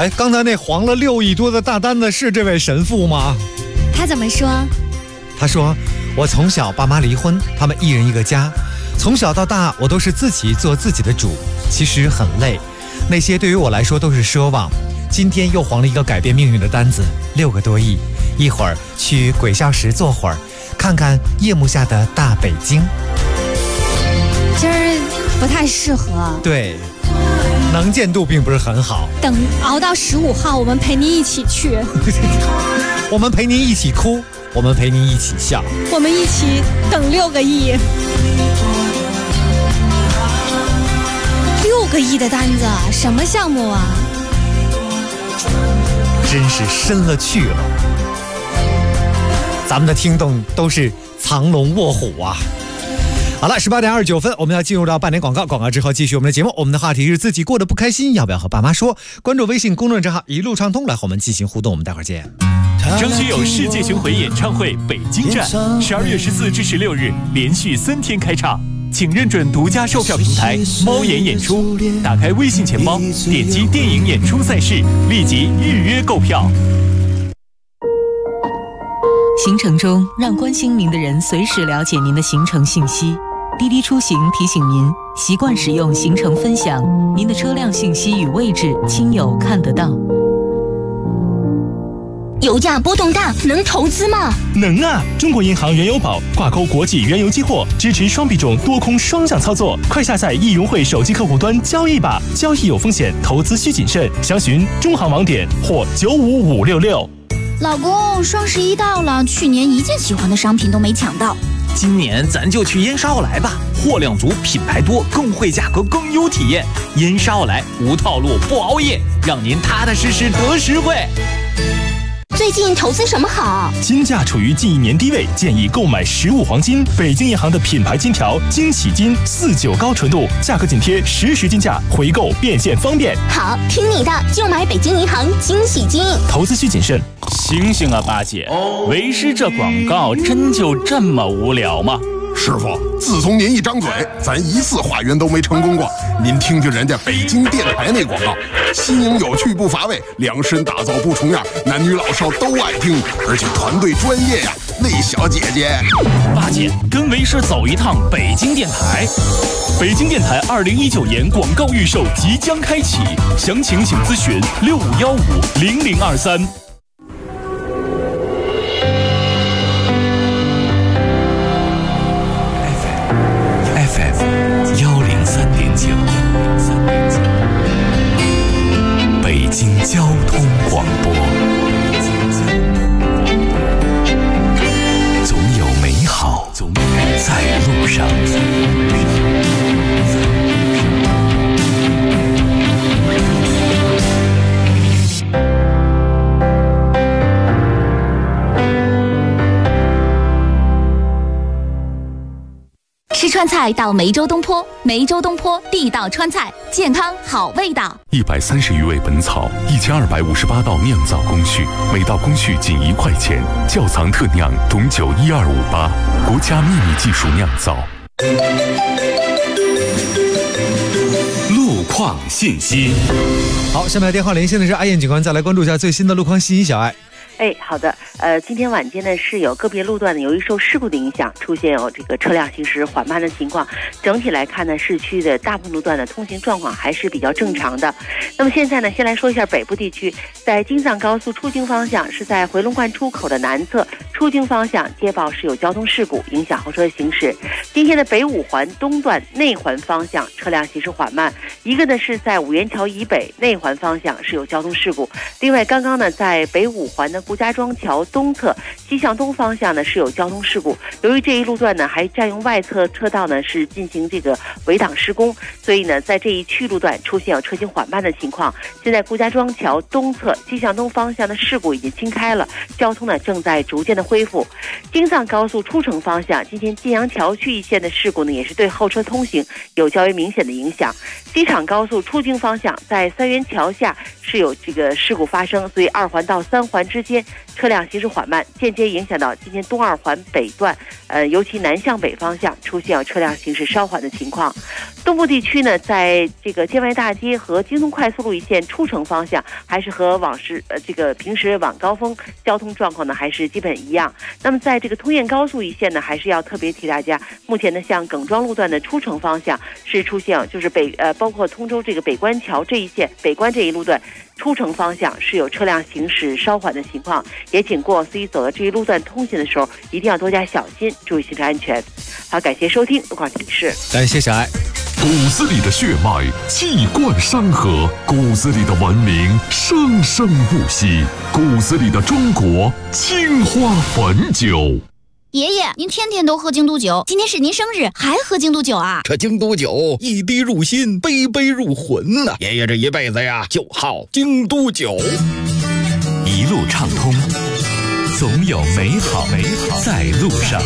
哎，刚才那黄了6亿多的大单子是这位神父吗？ 他怎么说？ 他说：“我从小爸妈离婚，他们一人一个家，从小到大我都是自己做自己的主，其实很累，那些对于我来说都是奢望。今天又黄了一个改变命运的单子，6个多亿，一会儿去鬼笑石坐会儿，看看夜幕下的大北京。” 今儿不太适合。 对，能见度并不是很好。 等熬到15号，我们陪你一起去。 我们陪您一起哭，我们陪您一起笑， 我们一起等6个亿。6个亿的单子，什么项目啊？ 真是深了去了。咱们的听众都是藏龙卧虎啊。好了，18点29分，我们要进入到半点广告。广告之后继续我们的节目。我们的话题是自己过得不开心，要不要和爸妈说？关注微信公众账号一路畅通，来和我们进行互动。我们待会儿见。 张学友世界巡回演唱会北京站，12月14至16日连续3天开唱，请认准独家售票平台猫眼演出，打开微信钱包，点击电影演出赛事，立即预约购票。 行程中，让关心您的人随时了解您的行程信息。滴滴出行提醒您，习惯使用行程分享，您的车辆信息与位置，亲友看得到。 油价波动大，能投资吗？ 能啊！中国银行原油宝挂钩国际原油期货，支持双币种多空双向操作。快下载易融汇手机客户端交易吧，交易有风险，投资需谨慎。详询中行网点或95566。 老公，双11到了，去年一件喜欢的商品都没抢到。 今年咱就去燕莎奥莱吧，货量足，品牌多，更会价格，更优体验。燕莎奥莱无套路不熬夜，让您踏踏实实得实惠。 最近投资什么好？ 金价处于近1年低位，建议购买15黄金。北京银行的品牌金条惊喜金49高纯度，价格紧贴实时金价，回购变现方便。 好，听你的，就买北京银行惊喜金。 投资需谨慎。 醒醒啊，八姐，为师这广告真就这么无聊吗？ 师傅，自从您一张嘴，咱1次化缘都没成功过。您听听人家北京电台那广告，新颖有趣不乏味，量身打造不重样，男女老少都爱听，而且团队专业呀。那小姐姐， 八姐跟为师走一趟北京电台。 北京电台2019年广告预售即将开启，详情请咨询65150023。 北京交通广播，总有美好在路上。 吃川菜到梅州东坡，梅州东坡地道川菜，健康好味道。 130余味本草，1258道酿造工序，每道工序仅1块钱，窖藏特酿董酒12588，国家秘密技术酿造。 路况信息。 好，下面的电话连线的是阿燕警官，再来关注一下最新的路况信息。小爱。 好的，今天晚间呢是有个别路段呢由于受事故的影响，出现有这个车辆行驶缓慢的情况。整体来看呢，市区的大部分路段的通行状况还是比较正常的。那么现在呢，先来说一下北部地区，在京藏高速出京方向，是在回龙观出口的南侧出京方向接报是有交通事故，影响后车行驶。今天的北五环东段内环方向车辆行驶缓慢，一个呢是在五元桥以北内环方向是有交通事故。另外，刚刚呢在北五环的顾家庄桥东侧西向东方向呢是有交通事故，由于这一路段呢还占用外侧车道呢是进行这个围挡施工，所以呢在这一区路段出现有车行缓慢的情况。现在顾家庄桥东侧西向东方向的事故已经清开了，交通呢正在逐渐的恢复。京藏高速出城方向，今天晋阳桥区一线的事故呢也是对后车通行有较为明显的影响。机场高速出京方向，在三元桥下是有这个事故发生，所以2环到3环之间车辆行驶缓慢，间接影响到今天东二环北段，尤其南向北方向出现车辆行驶稍缓的情况。东部地区呢，在这个建外大街和京通快速路一线出城方向，还是和平时晚高峰交通状况呢，还是基本一样。那么在这个通燕高速一线呢，还是要特别提大家，目前呢，像耿庄路段的出城方向是出现就是包括通州这个北关桥这一线北关这一路段。出城方向是有车辆行驶稍缓的情况，也请过往司机走到这一路段通行的时候，一定要多加小心，注意行车安全。好，感谢收听路况提示。 感谢小爱。 骨子里的血脉气贯山河，骨子里的文明生生不息，骨子里的中国青花汾酒。 爷爷，您天天都喝京都酒，今天是您生日，还喝京都酒啊？ 这京都酒一滴入心，杯杯入魂呐！爷爷这一辈子呀，就好京都酒。 一路畅通，总有美好在路上。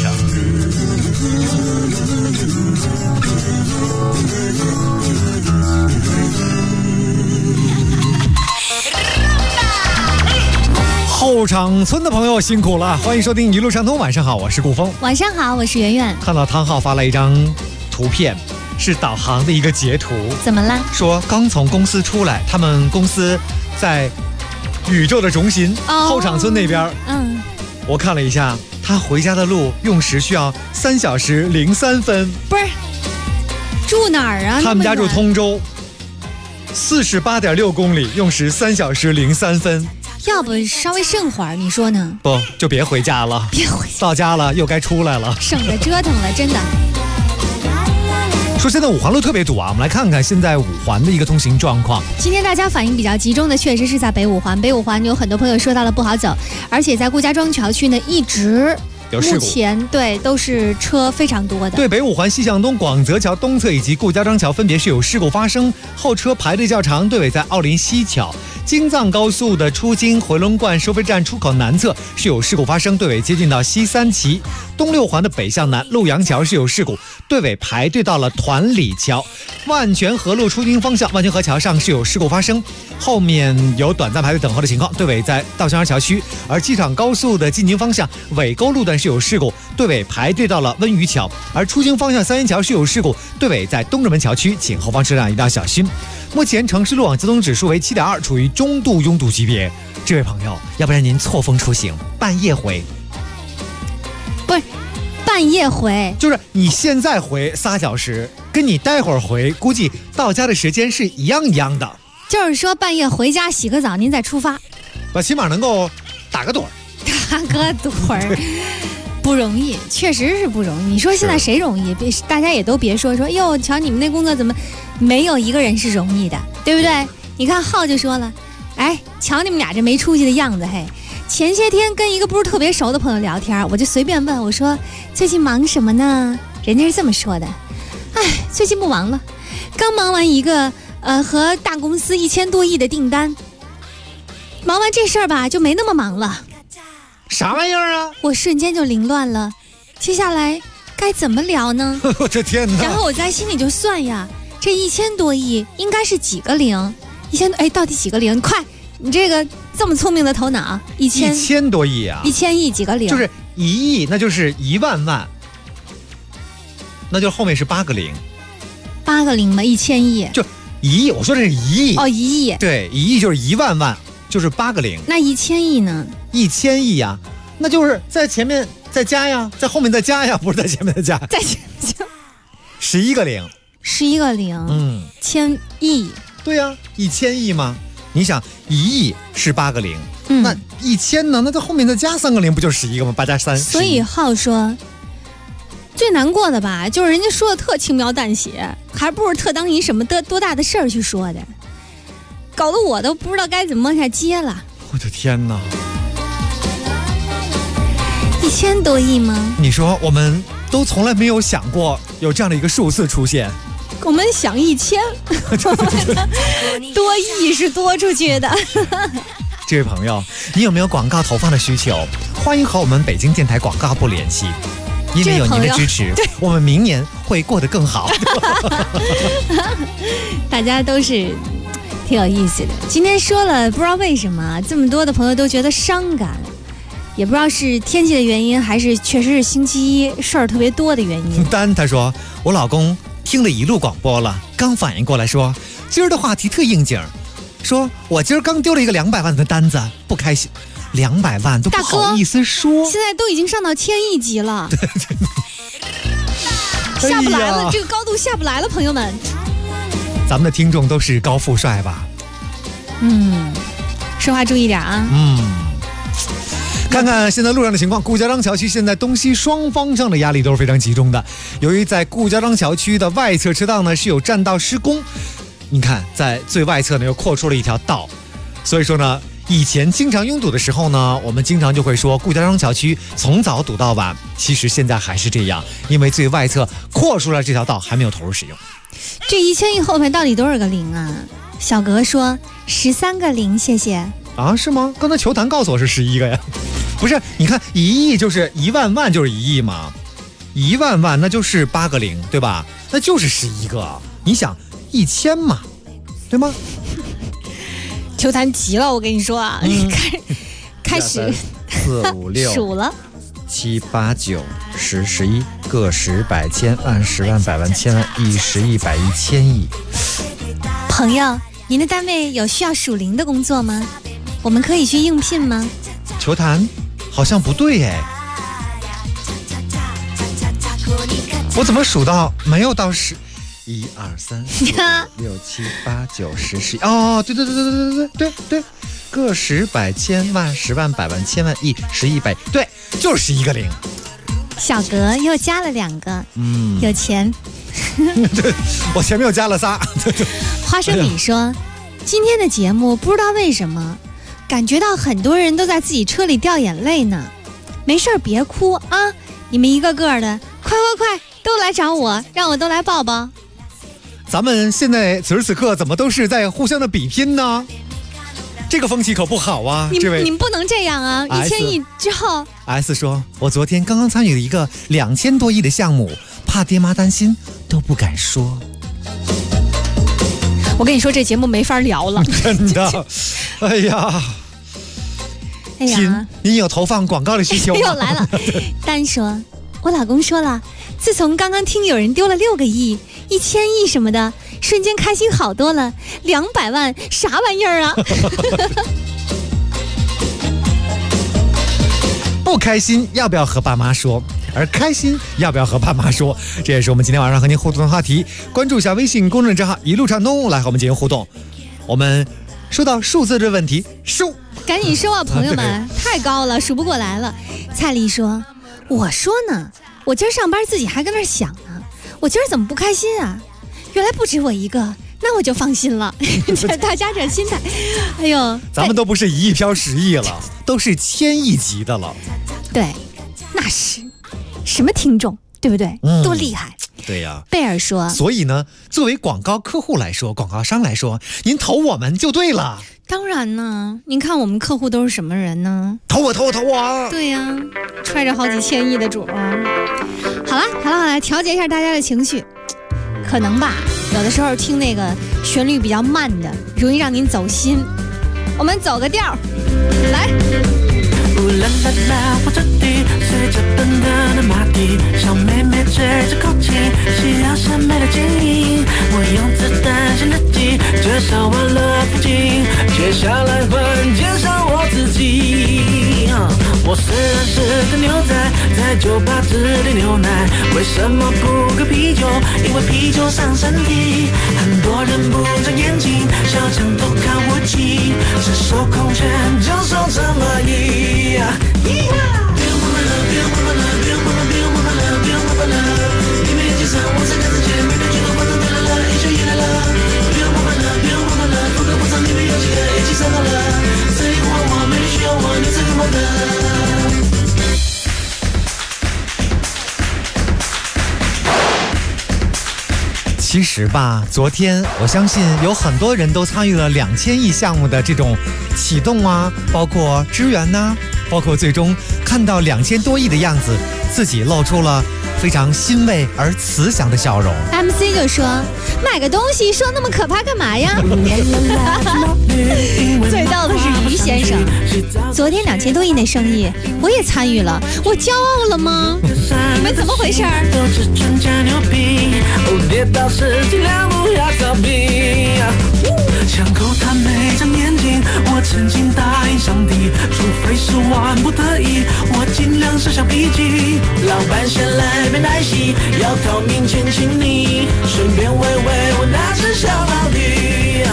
后场村的朋友辛苦了，欢迎收听一路畅通。晚上好，我是顾峰。 晚上好，我是圆圆。 看到汤浩发了一张图片，是导航的一个截图。 怎么啦？ 说刚从公司出来，他们公司在宇宙的中心、后场村那边。我看了一下，他回家的路用时需要3小时03分。 不是，住哪儿啊？ 他们家住通州，48.6公里，用时3小时03分。 要不稍微剩会儿，你说呢？ 不，就别回家了。 别回家， 到家了又该出来了， 省得折腾了，真的。 说现在五环路特别堵啊，我们来看看现在五环的一个通行状况。 今天大家反应比较集中的，确实是在北五环。北五环有很多朋友说到了不好走，而且在顾家庄桥区呢，一直目前对都是车非常多的。 对，北五环西向东广泽桥东侧以及顾家庄桥分别是有事故发生，后车排队较长。队尾在奥林西桥。京藏高速的出京回龙观收费站出口南侧是有事故发生，队尾接近到西三旗。东六环的北向南陆阳桥是有事故，队尾排队到了团里桥。万泉河路出京方向万泉河桥上是有事故发生，后面有短暂排队等候的情况，队尾在稻香园桥区。而机场高速的进京方向尾沟路段是有事故，队尾排队到了温榆桥。而出京方向三元桥是有事故，队尾在东直门桥区，请后方车辆一定要小心。目前城市路网交通指数为7.2，处于中度拥堵级别。这位朋友，要不然您错峰出行，半夜回？ 不是，半夜回， 就是你现在回3小时，跟你待会儿回，估计到家的时间是一样的。 就是说半夜回家洗个澡，您再出发， 我起码能够打个盹儿。 打个盹儿。不容易，确实是不容易。你说现在谁容易？大家也都别说哟，瞧你们那工作怎么没有一个人是容易的，对不对？你看浩就说了，哎，瞧你们俩这没出息的样子，嘿。前些天跟一个不是特别熟的朋友聊天，我就随便问我说最近忙什么呢？人家是这么说的，哎，最近不忙了，刚忙完一个和大公司1000多亿的订单，忙完这事儿吧就没那么忙了。 啥玩意儿啊？我瞬间就凌乱了，接下来该怎么聊呢？ 我的天哪！ 然后我在心里就算呀，这1000多亿应该是几个零？1000哎，到底几个零？快，你这个这么聪明的头脑，1000 多亿啊 ！1000亿几个零？ 就是1亿，那就是1万万，那就后面是8个零 ，8个零嘛，1000亿就1亿。我说的是1亿哦，1亿， 对，1亿就是1万万，就是8个零。 那1000亿呢 ？1000亿呀，那就是在前面再加呀，在后面再加呀，不是在前面再加， 在前面加 11个零 ，11个零，1000亿， 对呀，1000亿吗？你想1亿是8个零，那1000呢？那在后面再加3个零，不就是11个吗？8加3。 所以浩说，最难过的吧，就是人家说的特轻描淡写，还不如特当一什么多大的事儿去说的，搞得我都不知道该怎么往下接了。 我的天哪 ！1000多亿吗？ 你说我们都从来没有想过有这样的一个数字出现。 我们想1000，多亿是多出去的。 这位朋友，你有没有广告投放的需求？欢迎和我们北京电台广告部联系，因为有您的支持，我们明年会过得更好。 大家都是挺有意思的。今天说了，不知道为什么这么多的朋友都觉得伤感，也不知道是天气的原因，还是确实是星期一事儿特别多的原因。 丹他说，我老公听了一路广播了，刚反应过来说，今儿的话题特应景，说我今儿刚丢了一个200万的单子，不开心。200万都不好意思说， 现在都已经上到1000亿级了，下不来了，这个高度下不来了，朋友们。 咱们的听众都是高富帅吧？ 说话注意点啊。 看看现在路上的情况，顾家庄桥区现在东西双方向的压力都是非常集中的。由于在顾家庄桥区的外侧车道呢是有占道施工，你看在最外侧呢又扩出了一条道，所以说呢。以前经常拥堵的时候呢，我们经常就会说顾家庄桥区从早堵到晚。其实现在还是这样，因为最外侧扩出了这条道还没有投入使用。 这1000亿后面到底多少个零啊？小格说13个零，谢谢。 啊，是吗？刚才球坛告诉我是11个呀。不是，你看1亿就是1万万就是1亿嘛，1万万那就是8个零，对吧？那就是11个。你想1000嘛，对吗？ 球坛急了，我跟你说啊，开始 4、5、6 数了 ，7、8、9、10、11，个10、百、千、万、10万、百万、千万、亿、10亿、百亿、千亿。 朋友，您的单位有需要属零的工作吗？我们可以去应聘吗？ 球坛好像不对哎，我怎么数到没有到10？1、2、3、4、5、6、7、8、9、10、11。哦，对，个10、百、千、万、10万、百万、千万、亿、10亿、百，对，就是11个零。 小格又加了2个，有钱。 对，我前面又加了仨。 花生米说，今天的节目不知道为什么，感觉到很多人都在自己车里掉眼泪呢。没事别哭啊，你们一个个的，快，都来找我，让我都来抱抱。 咱们现在此时此刻怎么都是在互相的比拼呢？这个风气可不好啊！ 你们不能这样啊！1000亿之后 ，S 说，我昨天刚刚参与了一个2000多亿的项目，怕爹妈担心，都不敢说。 我跟你说，这节目没法聊了， 真的。哎呀，您有投放广告的需求吗？ 又来了。丹说，我老公说了，自从刚刚听有人丢了6个亿、1000亿什么的，瞬间开心好多了。200万啥玩意儿啊？ 不开心要不要和爸妈说？而开心要不要和爸妈说？这也是我们今天晚上和您互动的话题。关注一下微信公众账号一路畅通，来和我们进行互动。我们说到数字这问题，数赶紧收啊，朋友们，太高了，数不过来了。蔡丽说，我说呢，我今儿上班自己还跟那想呢，我今儿怎么不开心啊？原来不止我一个，那我就放心了。大家这心态，哎呦， 咱们都不是1亿飘10亿了，都是1000亿级的了。 对，那是什么听众，对不对？多厉害！ 对呀， 贝尔说， 所以呢，作为广告客户来说，广告商来说，您投我们就对了。 当然呢，您看我们客户都是什么人呢？ 投我！ 对呀，揣着好几千亿的主。好了，调节一下大家的情绪。可能吧，有的时候听那个旋律比较慢的，容易让您走心。我们走个调，来。 啦啦啦，火车底随着奔腾的马蹄，小妹妹吹着口琴，需要审美的建议。我用子弹写日记，介绍完了附近，接下来换介绍我自己。我虽然是个牛仔，在酒吧只点牛奶，为什么不喝啤酒？因为啤酒伤身体。很多人不长眼睛，小强都看不起，只手空拳就手这么一。 其实吧，昨天我相信有很多人都参与了2000亿项目的这种启动啊，包括支援呐，包括最终看到2000多亿的样子，自己露出了非常欣慰而慈祥的笑容。 MC 就说买个东西说那么可怕干嘛呀？最逗的是于先生，昨天2000多亿那生意我也参与了，我骄傲了吗？你们怎么回事？ 跌倒时尽量不要逃避。想扣他每张眼睛，我曾经答应上帝，除非是万不得已，我尽量设想笔记。老板先来杯奶昔，要靠面前请你，顺便喂喂我那只小毛驴。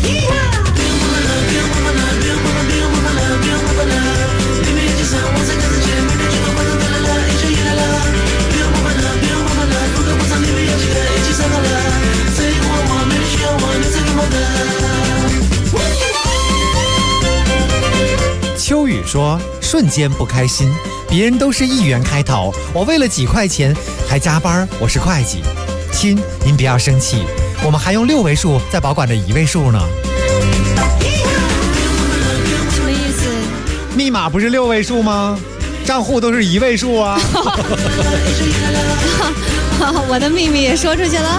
秋雨说瞬间不开心，别人都是1元开头，我为了几块钱还加班，我是会计。亲，您不要生气，我们还用6位数在保管着1位数呢。 什么意思？ 密码不是6位数吗？账户都是1位数啊。 我的秘密也说出去了。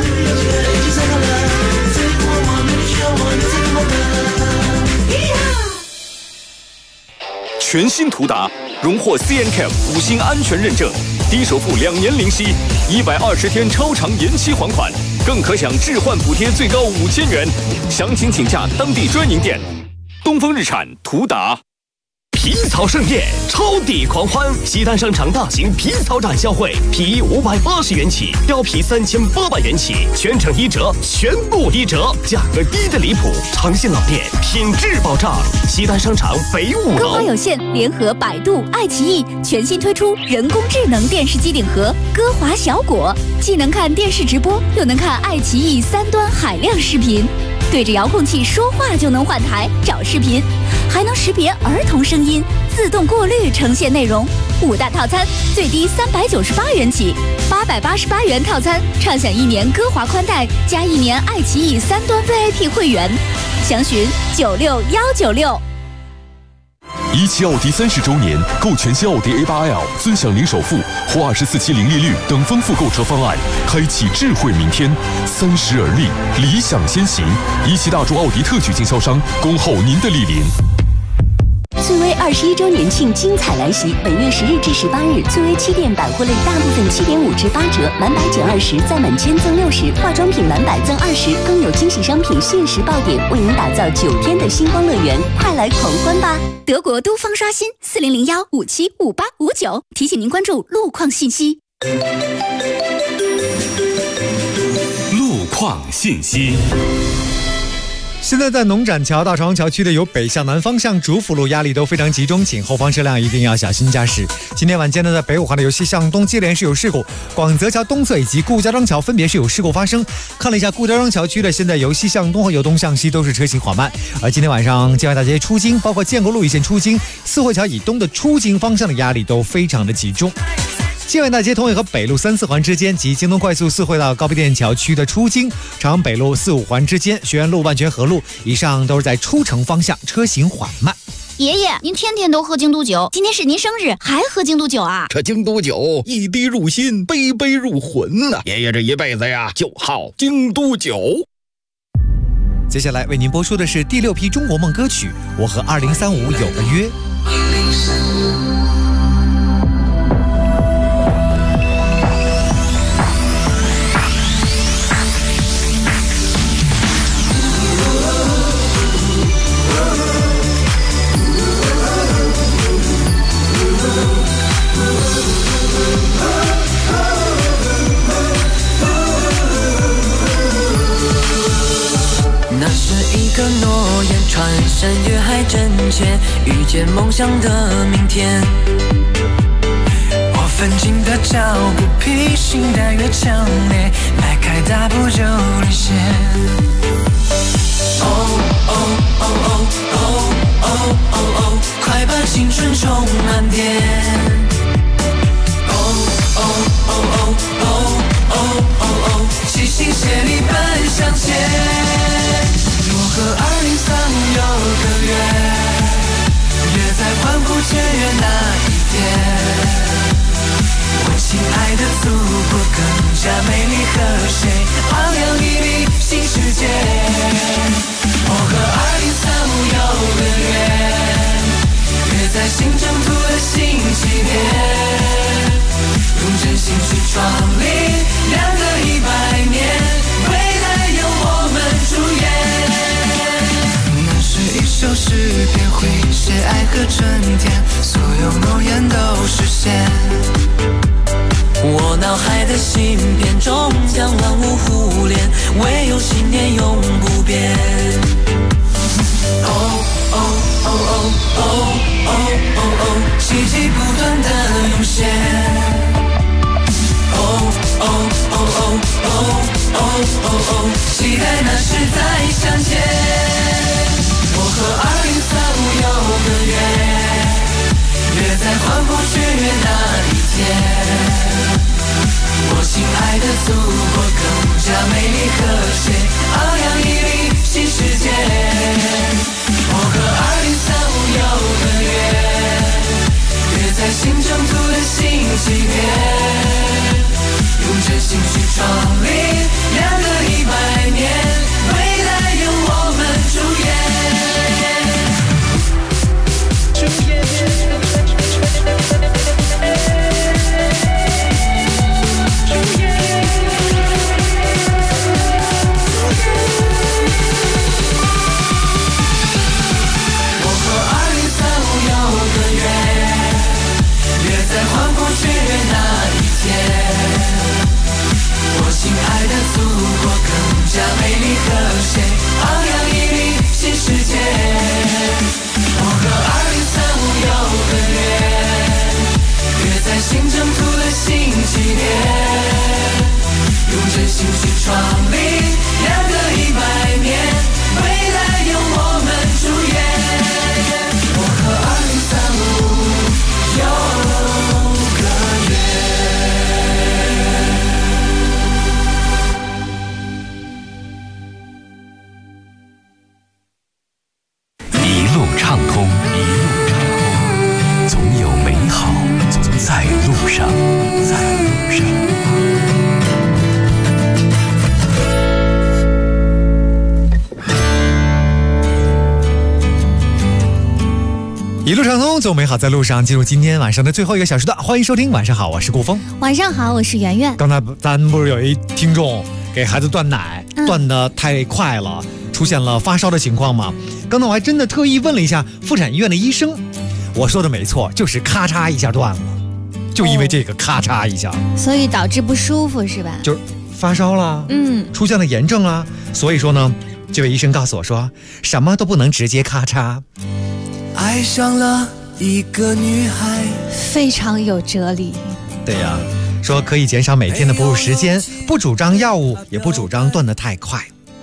全新途达荣获 CNCAP 5星安全认证，低首付2年零息，120天超长延期还款，更可享置换补贴最高5000元。详情请假当地专营店。东风日产途达。 皮草盛宴，超抵狂欢！西单商场大型皮草展销会，皮衣580元起，貂皮3800元起，全程1折，全部1折，价格低得离谱，长线老店，品质保障。西单商场北5楼。 歌华有线联合百度、爱奇艺全新推出人工智能电视机顶盒歌华小果，既能看电视直播，又能看爱奇艺3端海量视频。对着遥控器说话就能换台找视频，还能识别儿童声音，自动过滤呈现内容。5大套餐最低398元起，888元套餐畅享1年歌华宽带加1年爱奇艺3端 VIP 会员，详询96196。 17奥迪30周年，购全新奥迪 A8L 尊享零首付或24期零利率等丰富购车方案，开启智慧明天。30而立，理想先行。17大众奥迪特许经销商，恭候您的莅临。 翠微21周年庆精彩来袭，本月10日至18日，翠微7店百货类大部分7.5至8折，满百减20，再满1000赠60，化妆品满百赠20，更有惊喜商品限时爆点，为您打造9天的星光乐园，快来狂欢吧！ 德国都方刷新4001575859，提醒您关注路况信息。 路况信息。 现在在农展桥到朝阳桥区的由北向南方向主辅路压力都非常集中，请后方车辆一定要小心驾驶。今天晚间呢，在北五环的由西向东接连是有事故，广泽桥东侧以及顾家庄桥分别是有事故发生。看了一下顾家庄桥区的，现在由西向东和由东向西都是车行缓慢。而今天晚上建外大街出京，包括建国路一线出京、四惠桥以东的出京方向的压力都非常的集中。建外大街同也和北路3、4环之间及京东快速4惠到高碑店桥区的出京，朝阳北路4、5环之间、学院路、万泉河路以上都是在出城方向车行缓慢。 爷爷，您天天都喝京都酒，今天是您生日，还喝京都酒啊？ 这京都酒一滴入心，杯杯入魂呐！爷爷这一辈子呀，就好京都酒。 接下来为您播出的是第6批中国梦歌曲《我和2035有个约》。 个诺言，穿山越海真切，遇见梦想的明天。我奋进的脚步，披星戴月强烈，迈开大步就领先。哦哦哦哦哦哦哦哦，快把青春充满电。哦哦哦哦哦哦哦哦，齐心协力奔向前。和2035有个约，约在欢呼雀跃那一天。我亲爱的祖国更加美丽和谐，昂扬熠熠新世界。我和2035有个约，约在新征途的新起点，用真心去创立2个100年，未来由我们主演。那是一首诗篇，会写爱和春天，所有诺言都实现。我脑海的芯片终将万物互联，唯有信念永不变。哦哦哦哦哦哦哦哦，奇迹不断的涌现。哦哦哦哦哦哦哦哦，期待那时再相见。我和2035有个约，约在黄昏雪月那一天。我心爱的祖国更加美丽和谐，昂扬熠熠新世界。我和2035有个约，约在新征途的新起点，用真心去创立2个100年，未来由我们主演。亲爱的祖国更加美丽和谐，昂扬熠熠新世界。我和2035有个约，约在新征途的新起点，用真心去创立2个100年，未来由我们主演。我和2035有个约。 畅通，总有美好在路上， 一路畅通，总美好在路上。进入今天晚上的最后1个小时段，欢迎收听。晚上好，我是顾峰。 晚上好，我是圆圆。 刚才咱不是有一听众给孩子断奶，断得太快了，出现了发烧的情况吗？刚才我还真的特意问了一下妇产医院的医生，我说的没错，就是咔嚓一下断了，就因为这个咔嚓一下， 所以导致不舒服是吧？ 就是发烧了，出现了炎症了，所以说呢，这位医生告诉我说，什么都不能直接咔嚓。 爱上了一个女孩， 非常有哲理。 对呀，说可以减少每天的哺乳时间，不主张药物，也不主张断得太快。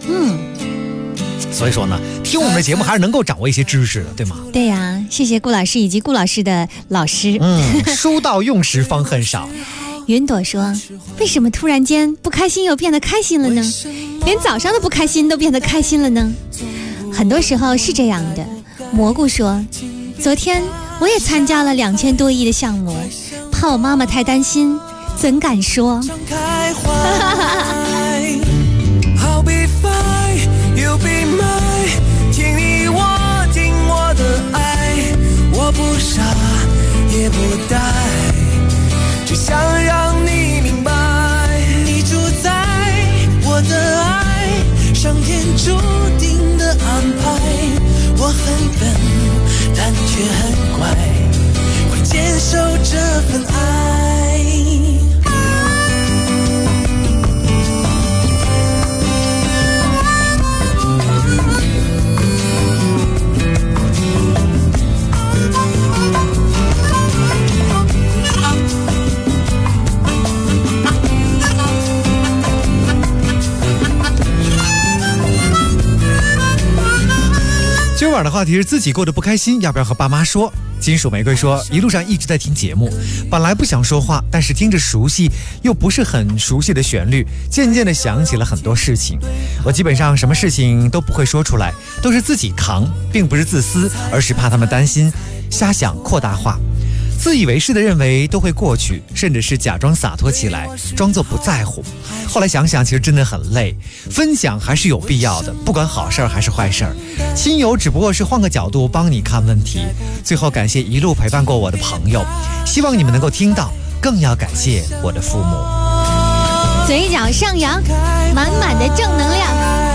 所以说呢，听我们的节目还是能够掌握一些知识的，对吗？ 对呀，谢谢顾老师以及顾老师的老师。 书到用时方恨少。 云朵说，为什么突然间不开心又变得开心了呢？连早上的不开心都变得开心了呢？很多时候是这样的。蘑菇说，昨天我也参加了2000多亿的项目，怕我妈妈太担心，怎敢说。 I'll be fine, you'll be mine， 听你我听我的爱，我不傻也不呆，只想让你明白，你主宰我的爱，上天注定的安排。我很笨，但却很乖，会坚守这份爱。 今晚的话题是自己过得不开心，要不要和爸妈说？金属玫瑰说，一路上一直在听节目，本来不想说话，但是听着熟悉又不是很熟悉的旋律，渐渐的想起了很多事情。我基本上什么事情都不会说出来，都是自己扛，并不是自私，而是怕他们担心，瞎想扩大化。 自以为是的认为都会过去，甚至是假装洒脱起来，装作不在乎。后来想想，其实真的很累。分享还是有必要的，不管好事儿还是坏事儿。亲友只不过是换个角度帮你看问题。最后感谢一路陪伴过我的朋友，希望你们能够听到，更要感谢我的父母。 嘴角上扬，满满的正能量。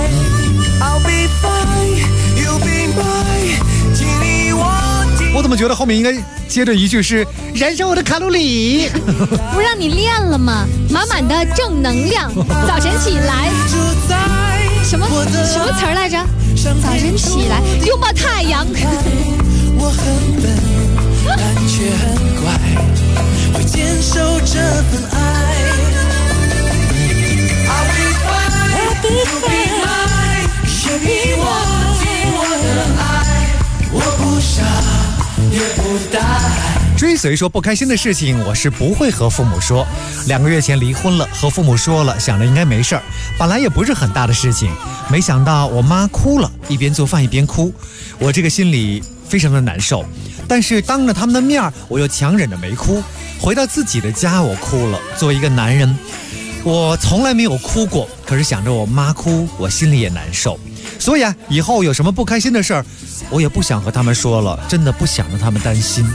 我怎么觉得后面应该接着一句是燃烧我的卡路里？ 不让你练了吗？满满的正能量。早晨起来，什么词儿来着？早晨起来拥抱太阳。 我很笨，但却很乖，会坚守这份爱。I'll be fine， 也比我听我的爱，我不傻也不呆。 追随说不开心的事情我是不会和父母说。2个月前离婚了，和父母说了，想着应该没事儿，本来也不是很大的事情，没想到我妈哭了，一边做饭一边哭，我这个心里非常的难受，但是当着他们的面我又强忍着没哭。回到自己的家我哭了，作为一个男人我从来没有哭过，可是想着我妈哭我心里也难受。所以以后有什么不开心的事儿我也不想和他们说了，真的不想让他们担心。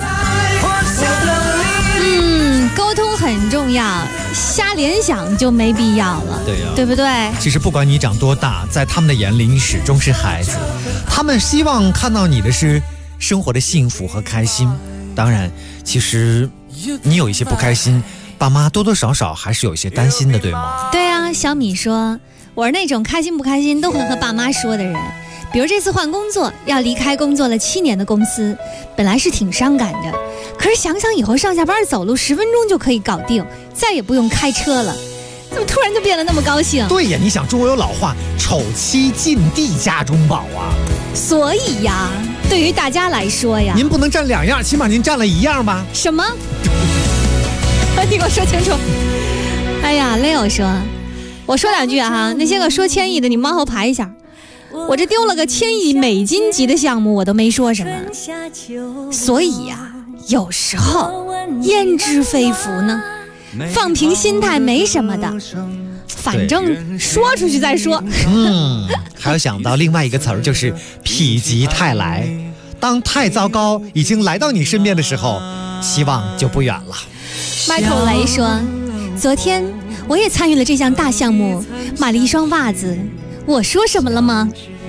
沟通很重要，瞎联想就没必要了， 对呀， 对不对？ 其实不管你长多大，在他们的眼里你始终是孩子，他们希望看到你的是生活的幸福和开心。当然其实你有一些不开心，爸妈多多少少还是有一些担心的，对吗？ 对啊，小米说我是那种开心不开心都会和爸妈说的人。比如这次换工作，要离开工作了7年的公司，本来是挺伤感的，可是想想以后上下班走路10分钟就可以搞定，再也不用开车了，怎么突然就变得那么高兴？ 对呀，你想中国有老话，丑妻进地家中宝啊。 所以呀，对于大家来说呀， 您不能占2样，起码您占了1样吧？ 什么？你给我说清楚。哎呀，Leo 说，我说2句哈，那些个说1000亿的，你往后排一下。我这丢了个1000亿美金级的项目，我都没说什么。所以呀，有时候焉知非福呢？放平心态没什么的，反正说出去再说。 还有想到另外一个词儿，就是否极泰来。当太糟糕已经来到你身边的时候，希望就不远了。 Michael 雷说，昨天我也参与了这项大项目，买了一双袜子。我说什么了吗？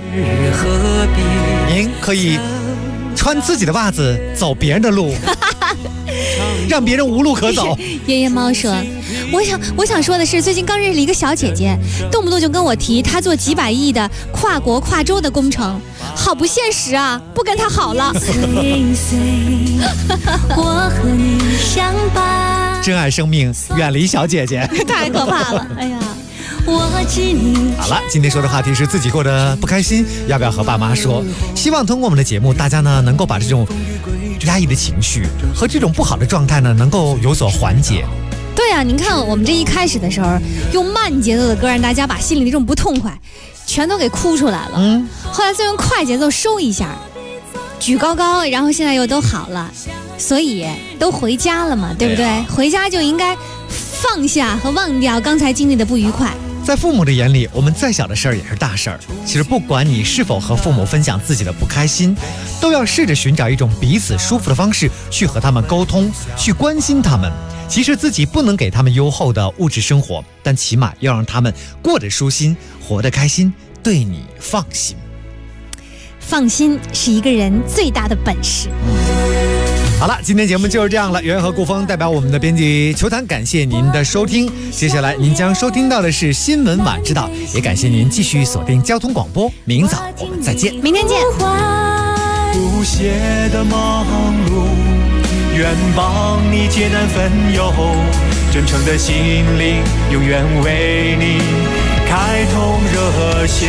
您可以穿自己的袜子走别人的路，让别人无路可走。 爷爷猫说，我想说的是，最近刚认识了一个小姐姐，动不动就跟我提她做几百亿的跨国跨州的工程，好不现实啊，不跟她好了。 我和你相伴， 珍爱生命，远离小姐姐。 太可怕了，哎呀。 好了，今天说的话题是自己过得不开心，要不要和爸妈说？希望通过我们的节目，大家呢能够把这种压抑的情绪和这种不好的状态呢能够有所缓解。 对啊，您看我们这一开始的时候用慢节奏的歌让大家把心里的这种不痛快全都给哭出来了，后来再用快节奏收一下，举高高，然后现在又都好了，所以都回家了嘛，对不对？回家就应该放下和忘掉刚才经历的不愉快。 在父母的眼里，我们再小的事儿也是大事儿。其实不管你是否和父母分享自己的不开心，都要试着寻找一种彼此舒服的方式去和他们沟通，去关心他们。即使自己不能给他们优厚的物质生活，但起码要让他们过得舒心，活得开心，对你放心。 放心是一个人最大的本事。 好了，今天节目就是这样了。圆圆和顾峰代表我们的编辑球坛，感谢您的收听。接下来您将收听到的是新闻晚知道，也感谢您继续锁定交通广播。明早我们再见， 明天见。 不懈的忙碌，愿帮你解难分忧，真诚的心灵永远为你开通热线。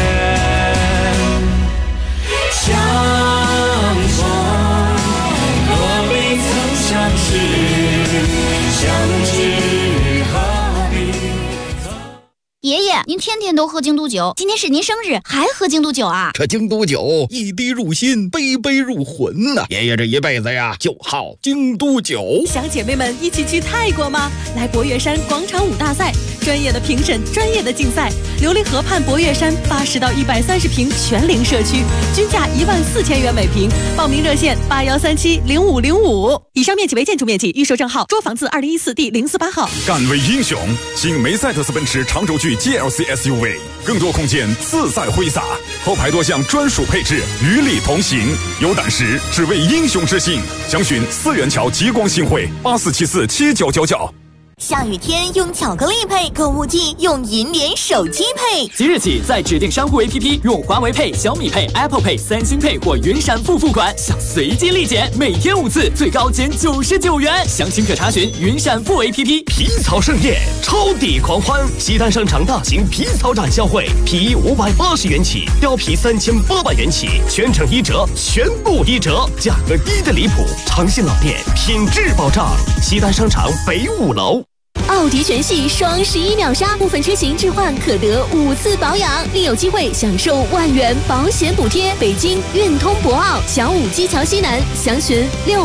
相逢若未曾相识，相知何必。 爷爷， 爷，您天天都喝京都酒，今天是您生日，还喝京都酒啊？ 这京都酒一滴入心，杯杯入魂呐！爷爷这一辈子呀，就好京都酒。 想姐妹们一起去泰国吗？来博岳山广场舞大赛，专业的评审，专业的竞赛。琉璃河畔博岳山80到130平全龄社区，均价14000元每平。报名热线81370505。以上面积为建筑面积，预售证号捉房子2014第048号。 敢为英雄，新梅赛德斯奔驰长轴距 GLC SUV， 更多空间自在挥洒，后排多项专属配置与你同行。有胆识，只为英雄之心。详询4元桥极光新会84747999。 下雨天用巧克力配，购物季用银联手机配。 即日起，在指定商户 APP 用华为配、小米配、Apple Pay、三星配或云闪付付款，享随机立减，每天5次，最高减99元。详情可查询云闪付 APP。 皮草盛宴，超抵狂欢！西单商场大型皮草展销会，皮衣580元起，貂皮3800元起，全程1折，全部1折，价格低的离谱。长信老店，品质保障。西单商场北5楼。 奥迪全系双11秒杀，部分车型置换可得5次保养，另有机会享受万元保险补贴。北京运通博奥小武基桥西南，详询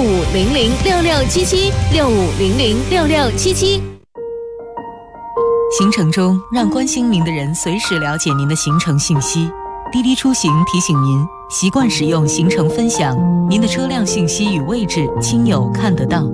6500667765006677。 行程中，让关心您的人随时了解您的行程信息。滴滴出行提醒您，习惯使用行程分享，您的车辆信息与位置亲友看得到。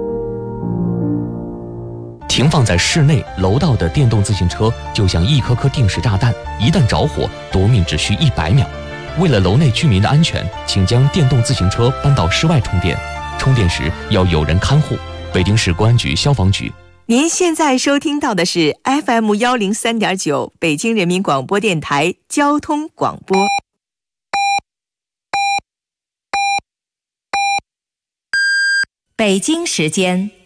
停放在室内楼道的电动自行车就像一颗颗定时炸弹，一旦着火，夺命只需100秒。为了楼内居民的安全，请将电动自行车搬到室外充电，充电时要有人看护。北京市公安局消防局。 您现在收听到的是 FM 103.9北京人民广播电台交通广播。北京时间